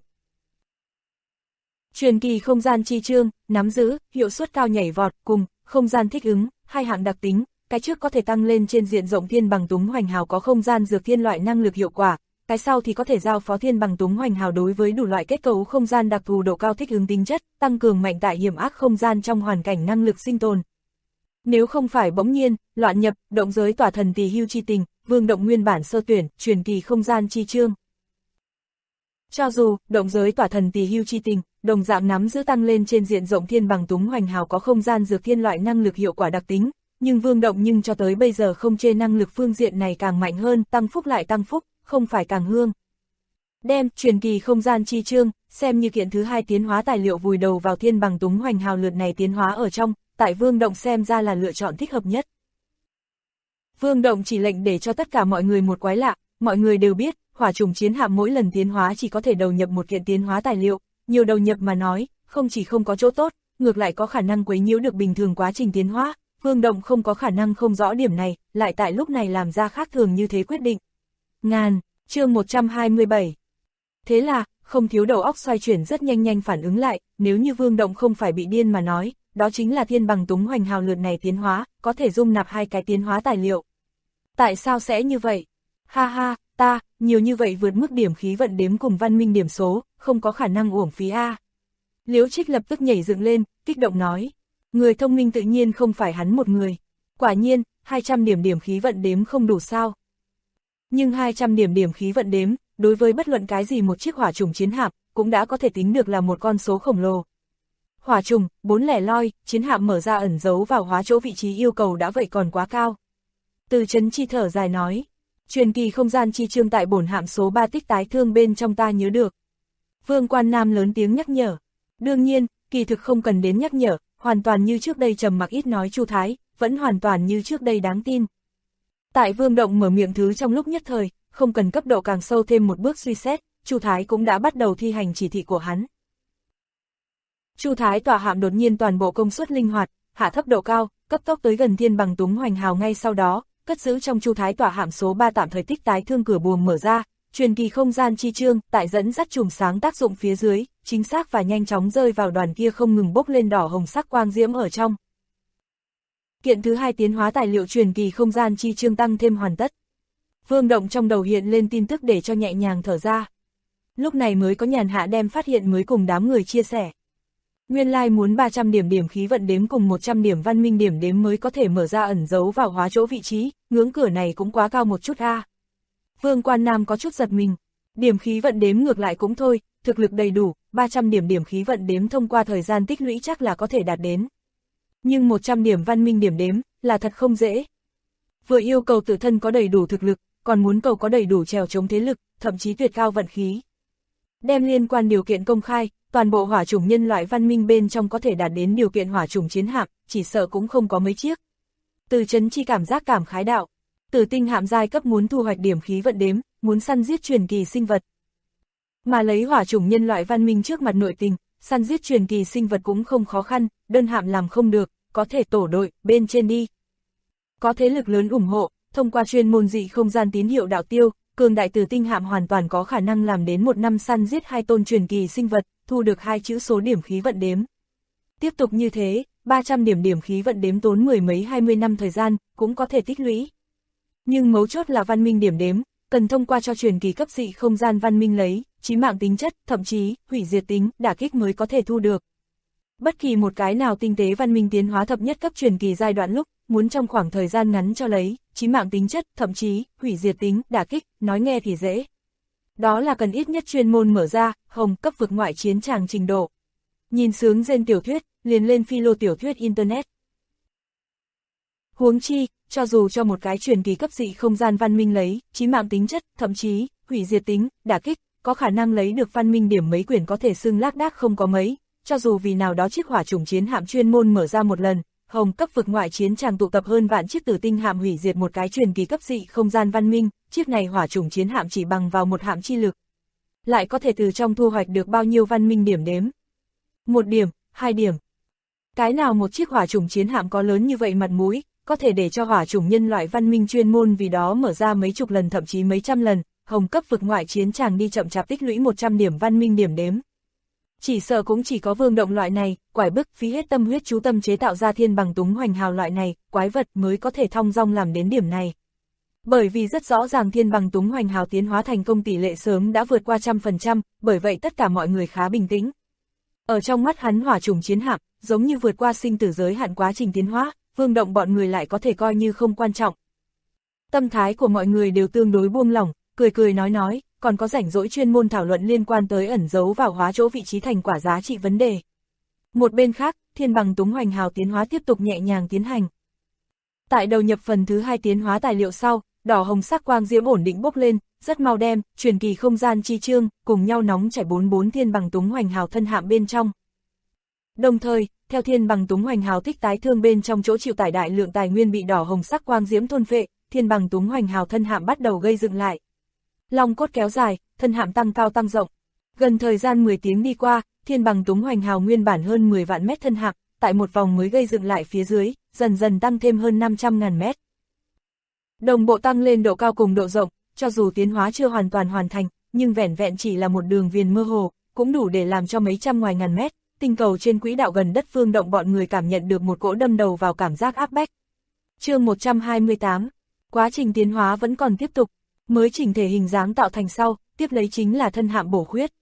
Truyền kỳ không gian chi chương, nắm giữ, hiệu suất cao nhảy vọt, cùng, không gian thích ứng, 2 hạng đặc tính, cái trước có thể tăng lên trên diện rộng Thiên Bằng Túng Hoành Hào có không gian dược thiên loại năng lực hiệu quả, cái sau thì có thể giao phó Thiên Bằng Túng Hoành Hào đối với đủ loại kết cấu không gian đặc thù độ cao thích ứng tính chất, tăng cường mạnh tại hiểm ác không gian trong hoàn cảnh năng lực sinh tồn. Nếu không phải bỗng nhiên, loạn nhập, động giới tỏa thần tỳ hưu chi tình, Vương Động nguyên bản sơ tuyển, truyền kỳ không gian chi chương. Cho dù, động giới tỏa thần tỳ hưu chi tình, đồng dạng nắm giữ tăng lên trên diện rộng Thiên Bằng Túng Hoành Hào có không gian dược thiên loại năng lực hiệu quả đặc tính, nhưng Vương Động nhưng cho tới bây giờ không chê năng lực phương diện này càng mạnh hơn, tăng phúc lại tăng phúc, không phải càng hương. Đem truyền kỳ không gian chi chương, xem như kiện thứ 2 tiến hóa tài liệu vùi đầu vào Thiên Bằng Túng Hoành Hào lượt này tiến hóa ở trong, tại Vương Động xem ra là lựa chọn thích hợp nhất. Vương Động chỉ lệnh để cho tất cả mọi người một quái lạ, mọi người đều biết, hỏa trùng chiến hạm mỗi lần tiến hóa chỉ có thể đầu nhập một kiện tiến hóa tài liệu, nhiều đầu nhập mà nói, không chỉ không có chỗ tốt, ngược lại có khả năng quấy nhiễu được bình thường quá trình tiến hóa. Vương Động không có khả năng không rõ điểm này, lại tại lúc này làm ra khác thường như thế quyết định. Chương 127. Thế là, không thiếu đầu óc xoay chuyển rất nhanh phản ứng lại, nếu như Vương Động không phải bị điên mà nói, đó chính là Thiên Bằng Túng Hoành Hào lượt này tiến hóa, có thể dung nạp 2 cái tiến hóa tài liệu. Tại sao sẽ như vậy? Ha ha, nhiều như vậy vượt mức điểm khí vận đếm cùng văn minh điểm số, không có khả năng uổng phí a. Liễu Trích lập tức nhảy dựng lên, kích động nói. Người thông minh tự nhiên không phải hắn một người. Quả nhiên, 200 điểm khí vận đếm không đủ sao. Nhưng 200 điểm khí vận đếm, đối với bất luận cái gì một chiếc hỏa trùng chiến hạm, cũng đã có thể tính được là một con số khổng lồ. Hỏa trùng, 4 loi, chiến hạm mở ra ẩn giấu vào hóa chỗ vị trí yêu cầu đã vậy còn quá cao. Từ Chấn Chi thở dài nói, truyền kỳ không gian chi chương tại bổn hạm số 3 tích tái thương bên trong ta nhớ được. Vương Quan Nam lớn tiếng nhắc nhở. Đương nhiên, kỳ thực không cần đến nhắc nhở, hoàn toàn như trước đây trầm mặc ít nói Chu Thái, vẫn hoàn toàn như trước đây đáng tin. Tại Vương Động mở miệng thứ trong lúc nhất thời, không cần cấp độ càng sâu thêm một bước suy xét, Chu Thái cũng đã bắt đầu thi hành chỉ thị của hắn. Chu Thái tỏa hạm đột nhiên toàn bộ công suất linh hoạt, hạ thấp độ cao, cấp tốc tới gần Thiên Bằng Túng Hoành Hào ngay sau đó, cất giữ trong Chu Thái tỏa hạm số 3 tạm thời tích tái thương cửa buồng mở ra, truyền kỳ không gian chi chương, tại dẫn dắt chùm sáng tác dụng phía dưới, chính xác và nhanh chóng rơi vào đoàn kia không ngừng bốc lên đỏ hồng sắc quang diễm ở trong. Kiện thứ 2 tiến hóa tài liệu truyền kỳ không gian chi chương tăng thêm hoàn tất. Vương Động trong đầu hiện lên tin tức để cho nhẹ nhàng thở ra. Lúc này mới có nhàn hạ đem phát hiện mới cùng đám người chia sẻ. Nguyên lai muốn 300 điểm khí vận đếm cùng 100 điểm văn minh điểm đếm mới có thể mở ra ẩn giấu vào hóa chỗ vị trí, ngưỡng cửa này cũng quá cao một chút a. Vương Quan Nam có chút giật mình. Điểm khí vận đếm ngược lại cũng thôi, thực lực đầy đủ, 300 điểm khí vận đếm thông qua thời gian tích lũy chắc là có thể đạt đến. Nhưng 100 điểm văn minh điểm đếm, là thật không dễ. Vừa yêu cầu tự thân có đầy đủ thực lực, còn muốn cầu có đầy đủ trèo chống thế lực, thậm chí tuyệt cao vận khí. Đem liên quan điều kiện công khai, toàn bộ hỏa chủng nhân loại văn minh bên trong có thể đạt đến điều kiện hỏa chủng chiến hạm, chỉ sợ cũng không có mấy chiếc. Từ Chấn Chi cảm giác cảm khái đạo. Tử tinh hạm giai cấp muốn thu hoạch điểm khí vận đếm, muốn săn giết truyền kỳ sinh vật. Mà lấy hỏa chủng nhân loại văn minh trước mặt nội tình, săn giết truyền kỳ sinh vật cũng không khó khăn, đơn hạm làm không được, có thể tổ đội, bên trên đi. Có thế lực lớn ủng hộ, thông qua chuyên môn dị không gian tín hiệu đạo tiêu, cường đại tử tinh hạm hoàn toàn có khả năng làm đến một năm săn giết 2 tôn truyền kỳ sinh vật, thu được 2 chữ số điểm khí vận đếm. Tiếp tục như thế, 300 điểm khí vận đếm tốn mười mấy 20 năm thời gian, cũng có thể tích lũy. Nhưng mấu chốt là văn minh điểm đếm, cần thông qua cho truyền kỳ cấp dị không gian văn minh lấy, chí mạng tính chất, thậm chí, hủy diệt tính, đả kích mới có thể thu được. Bất kỳ một cái nào tinh tế văn minh tiến hóa thập nhất cấp truyền kỳ giai đoạn lúc, muốn trong khoảng thời gian ngắn cho lấy, chí mạng tính chất, thậm chí, hủy diệt tính, đả kích, nói nghe thì dễ. Đó là cần ít nhất chuyên môn mở ra, hồng cấp vực ngoại chiến tràng trình độ. Nhìn sướng gen tiểu thuyết, liền lên philo tiểu thuyết Internet. Huống chi, cho dù cho một cái truyền kỳ cấp dị không gian văn minh lấy, chí mạng tính chất, thậm chí, hủy diệt tính, đả kích, có khả năng lấy được văn minh điểm mấy quyển có thể xưng lác đác không có mấy, cho dù vì nào đó chiếc hỏa chủng chiến hạm chuyên môn mở ra một lần, hồng cấp vực ngoại chiến tràng tụ tập hơn vạn chiếc tử tinh hạm hủy diệt một cái truyền kỳ cấp dị không gian văn minh, chiếc này hỏa chủng chiến hạm chỉ bằng vào một hạm chi lực. Lại có thể từ trong thu hoạch được bao nhiêu văn minh điểm đếm? 1 điểm, 2 điểm. Cái nào một chiếc hỏa chủng chiến hạm có lớn như vậy mặt mũi, có thể để cho hỏa chủng nhân loại văn minh chuyên môn vì đó mở ra mấy chục lần thậm chí mấy trăm lần, hồng cấp vực ngoại chiến tràng đi chậm chạp tích lũy 100 điểm văn minh điểm đếm. Chỉ sợ cũng chỉ có Vương Động loại này, quải bức phí hết tâm huyết chú tâm chế tạo ra thiên bằng túng hoành hào loại này, quái vật mới có thể thong dong làm đến điểm này. Bởi vì rất rõ ràng thiên bằng túng hoành hào tiến hóa thành công tỷ lệ sớm đã vượt qua 100%, bởi vậy tất cả mọi người khá bình tĩnh. Ở trong mắt hắn hỏa chủng chiến hạm, giống như vượt qua sinh tử giới hạn quá trình tiến hóa, Vương Động bọn người lại có thể coi như không quan trọng. Tâm thái của mọi người đều tương đối buông lỏng, cười cười nói, còn có rảnh rỗi chuyên môn thảo luận liên quan tới ẩn giấu vào hóa chỗ vị trí thành quả giá trị vấn đề. Một bên khác, thiên bằng túng hoành hào tiến hóa tiếp tục nhẹ nhàng tiến hành. Tại đầu nhập phần thứ 2 tiến hóa tài liệu sau, đỏ hồng sắc quang diễm ổn định bốc lên, rất mau đem, truyền kỳ không gian chi chương, cùng nhau nóng chảy 44 thiên bằng túng hoành hào thân hạm bên trong. Đồng thời, theo thiên bằng túng hoành hào tích tái thương bên trong chỗ chịu tải đại lượng tài nguyên bị đỏ hồng sắc quang diễm thôn phệ, thiên bằng túng hoành hào thân hạm bắt đầu gây dựng lại. Long cốt kéo dài, thân hạm tăng cao tăng rộng. Gần thời gian 10 tiếng đi qua, thiên bằng túng hoành hào nguyên bản hơn 10 vạn mét thân hạm, tại một vòng mới gây dựng lại phía dưới, dần dần tăng thêm hơn 500.000 mét. Đồng bộ tăng lên độ cao cùng độ rộng, cho dù tiến hóa chưa hoàn toàn hoàn thành, nhưng vẻn vẹn chỉ là một đường viền mơ hồ, cũng đủ để làm cho mấy trăm ngoài ngàn mét, tinh cầu trên quỹ đạo gần đất Vương Động bọn người cảm nhận được một cỗ đâm đầu vào cảm giác áp bách. Chương 128, quá trình tiến hóa vẫn còn tiếp tục, mới chỉnh thể hình dáng tạo thành sau, tiếp lấy chính là thân hạm bổ khuyết.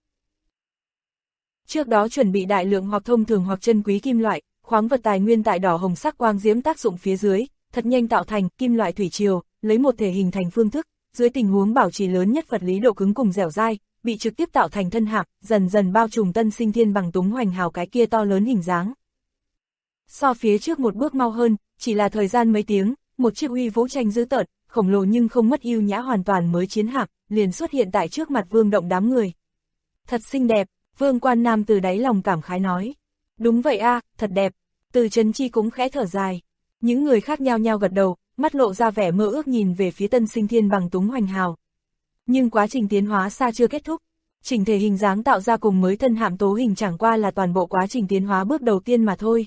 Trước đó chuẩn bị đại lượng hoặc thông thường hoặc chân quý kim loại, khoáng vật tài nguyên tại đỏ hồng sắc quang diễm tác dụng phía dưới, thật nhanh tạo thành kim loại thủy triều, lấy một thể hình thành phương thức, dưới tình huống bảo trì lớn nhất vật lý độ cứng cùng dẻo dai, bị trực tiếp tạo thành thân hạm, dần dần bao trùm tân sinh thiên bằng túng hoành hào cái kia to lớn hình dáng. So phía trước một bước mau hơn, chỉ là thời gian mấy tiếng, một chiếc uy vũ tranh dữ tợn, khổng lồ nhưng không mất ưu nhã hoàn toàn mới chiến hạm, liền xuất hiện tại trước mặt Vương Động đám người. Thật xinh đẹp, Vương Quan Nam từ đáy lòng cảm khái nói. Đúng vậy a, thật đẹp. Từ Trấn Chi cũng khẽ thở dài. Những người khác nhao nhao gật đầu, mắt lộ ra vẻ mơ ước nhìn về phía tân sinh thiên bằng túng hoành hào. Nhưng quá trình tiến hóa xa chưa kết thúc. Chỉnh thể hình dáng tạo ra cùng mới thân hạm tố hình chẳng qua là toàn bộ quá trình tiến hóa bước đầu tiên mà thôi.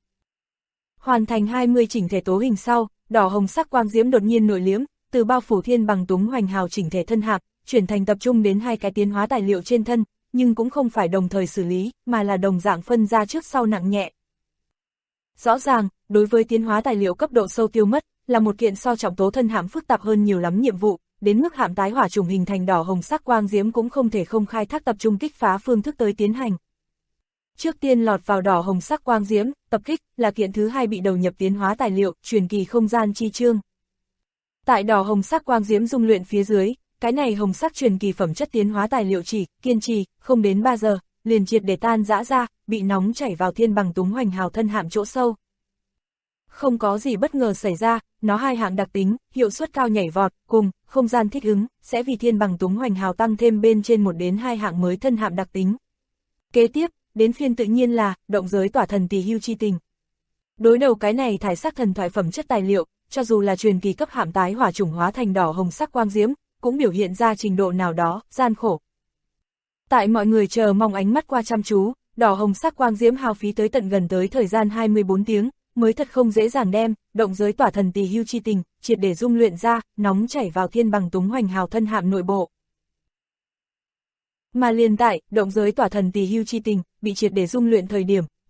Hoàn thành 20 chỉnh thể tố hình sau, đỏ hồng sắc quang diễm đột nhiên nổi liếm, từ bao phủ thiên bằng túng hoành hào chỉnh thể thân hạm, chuyển thành tập trung đến 2 cái tiến hóa tài liệu trên thân, nhưng cũng không phải đồng thời xử lý, mà là đồng dạng phân ra trước sau nặng nhẹ. Rõ ràng, đối với tiến hóa tài liệu cấp độ sâu tiêu mất, là một kiện so trọng tố thân hạm phức tạp hơn nhiều lắm nhiệm vụ, đến mức hạm tái hỏa trùng hình thành đỏ hồng sắc quang diễm cũng không thể không khai thác tập trung kích phá phương thức tới tiến hành. Trước tiên lọt vào đỏ hồng sắc quang diễm, tập kích, là kiện thứ 2 bị đầu nhập tiến hóa tài liệu, truyền kỳ không gian chi chương. Tại đỏ hồng sắc quang diễm dung luyện phía dưới, cái này hồng sắc truyền kỳ phẩm chất tiến hóa tài liệu chỉ, kiên trì, không đến 3 giờ, liền triệt để tan rã ra, bị nóng chảy vào thiên bằng túng hoành hào thân hạm chỗ sâu. Không có gì bất ngờ xảy ra, nó 2 hạng đặc tính, hiệu suất cao nhảy vọt, cùng, không gian thích ứng, sẽ vì thiên bằng túng hoành hào tăng thêm bên trên 1 đến 2 hạng mới thân hạm đặc tính. Kế tiếp, đến phiên tự nhiên là, động giới tỏa thần tỳ hưu chi tình. Đối đầu cái này thải sắc thần thoại phẩm chất tài liệu, cho dù là truyền kỳ cấp hạm tái hỏa chủng hóa thành đỏ hồng sắc quang diễm, cũng biểu hiện ra trình độ nào đó, gian khổ. Tại mọi người chờ mong ánh mắt qua chăm chú, đỏ hồng sắc quang diễm hao phí tới tận gần tới thời gian 24 tiếng, mới thật không dễ dàng đem, động giới tỏa thần tỳ hưu chi tình, triệt để dung luyện ra, nóng chảy vào thiên bằng túng hoành hào thân hạm nội bộ. Mà liền tại, động giới tỏa thần tỳ hưu chi tình, bị triệt để dung luyện thời điểm,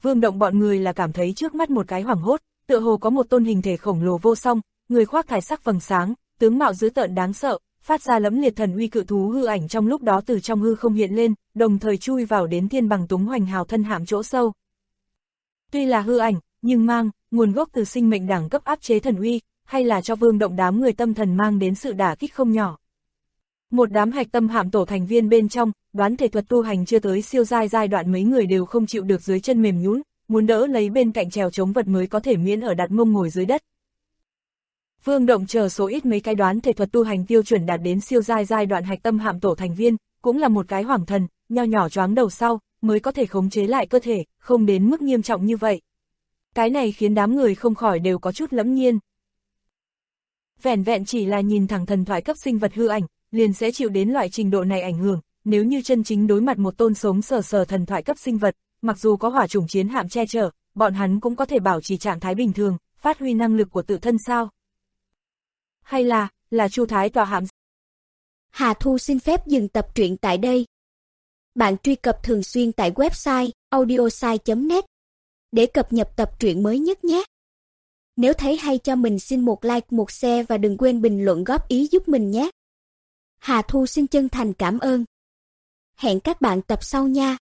Vương Động bọn người là cảm thấy trước mắt một cái hoảng hốt, tựa hồ có một tôn hình thể khổng lồ vô song, người khoác thải sắc vầng sáng, tướng mạo dữ tợn đáng sợ, phát ra lẫm liệt thần uy cự thú hư ảnh trong lúc đó từ trong hư không hiện lên, đồng thời chui vào đến thiên bằng túng hoành hào thân hạm chỗ sâu. Tuy là hư ảnh, nhưng mang nguồn gốc từ sinh mệnh đẳng cấp áp chế thần uy, hay là cho Vương Động đám người tâm thần mang đến sự đả kích không nhỏ. Một đám hạch tâm hạm tổ thành viên bên trong, đoán thể thuật tu hành chưa tới siêu giai đoạn mấy người đều không chịu được dưới chân mềm nhũn, muốn đỡ lấy bên cạnh trèo chống vật mới có thể miễn ở đặt mông ngồi dưới đất. Vương Động chờ số ít mấy cái đoán thể thuật tu hành tiêu chuẩn đạt đến siêu giai đoạn hạch tâm hạm tổ thành viên, cũng là một cái hoàng thần, nho nhỏ choáng đầu sau, mới có thể khống chế lại cơ thể, không đến mức nghiêm trọng như vậy. Cái này khiến đám người không khỏi đều có chút lẫm nhiên. Vẻn vẹn chỉ là nhìn thẳng thần thoại cấp sinh vật hư ảnh, liền sẽ chịu đến loại trình độ này ảnh hưởng, nếu như chân chính đối mặt một tôn sống sờ thần thoại cấp sinh vật, mặc dù có hỏa chủng chiến hạm che chở, bọn hắn cũng có thể bảo trì trạng thái bình thường, phát huy năng lực của tự thân sao? Hay là Chu Thái tọa hạm? Hà Thu xin phép dừng tập truyện tại đây. Bạn truy cập thường xuyên tại website audiosai.net để cập nhật tập truyện mới nhất nhé. Nếu thấy hay cho mình xin một like, một share và đừng quên bình luận góp ý giúp mình nhé. Hà Thu xin chân thành cảm ơn. Hẹn các bạn tập sau nha.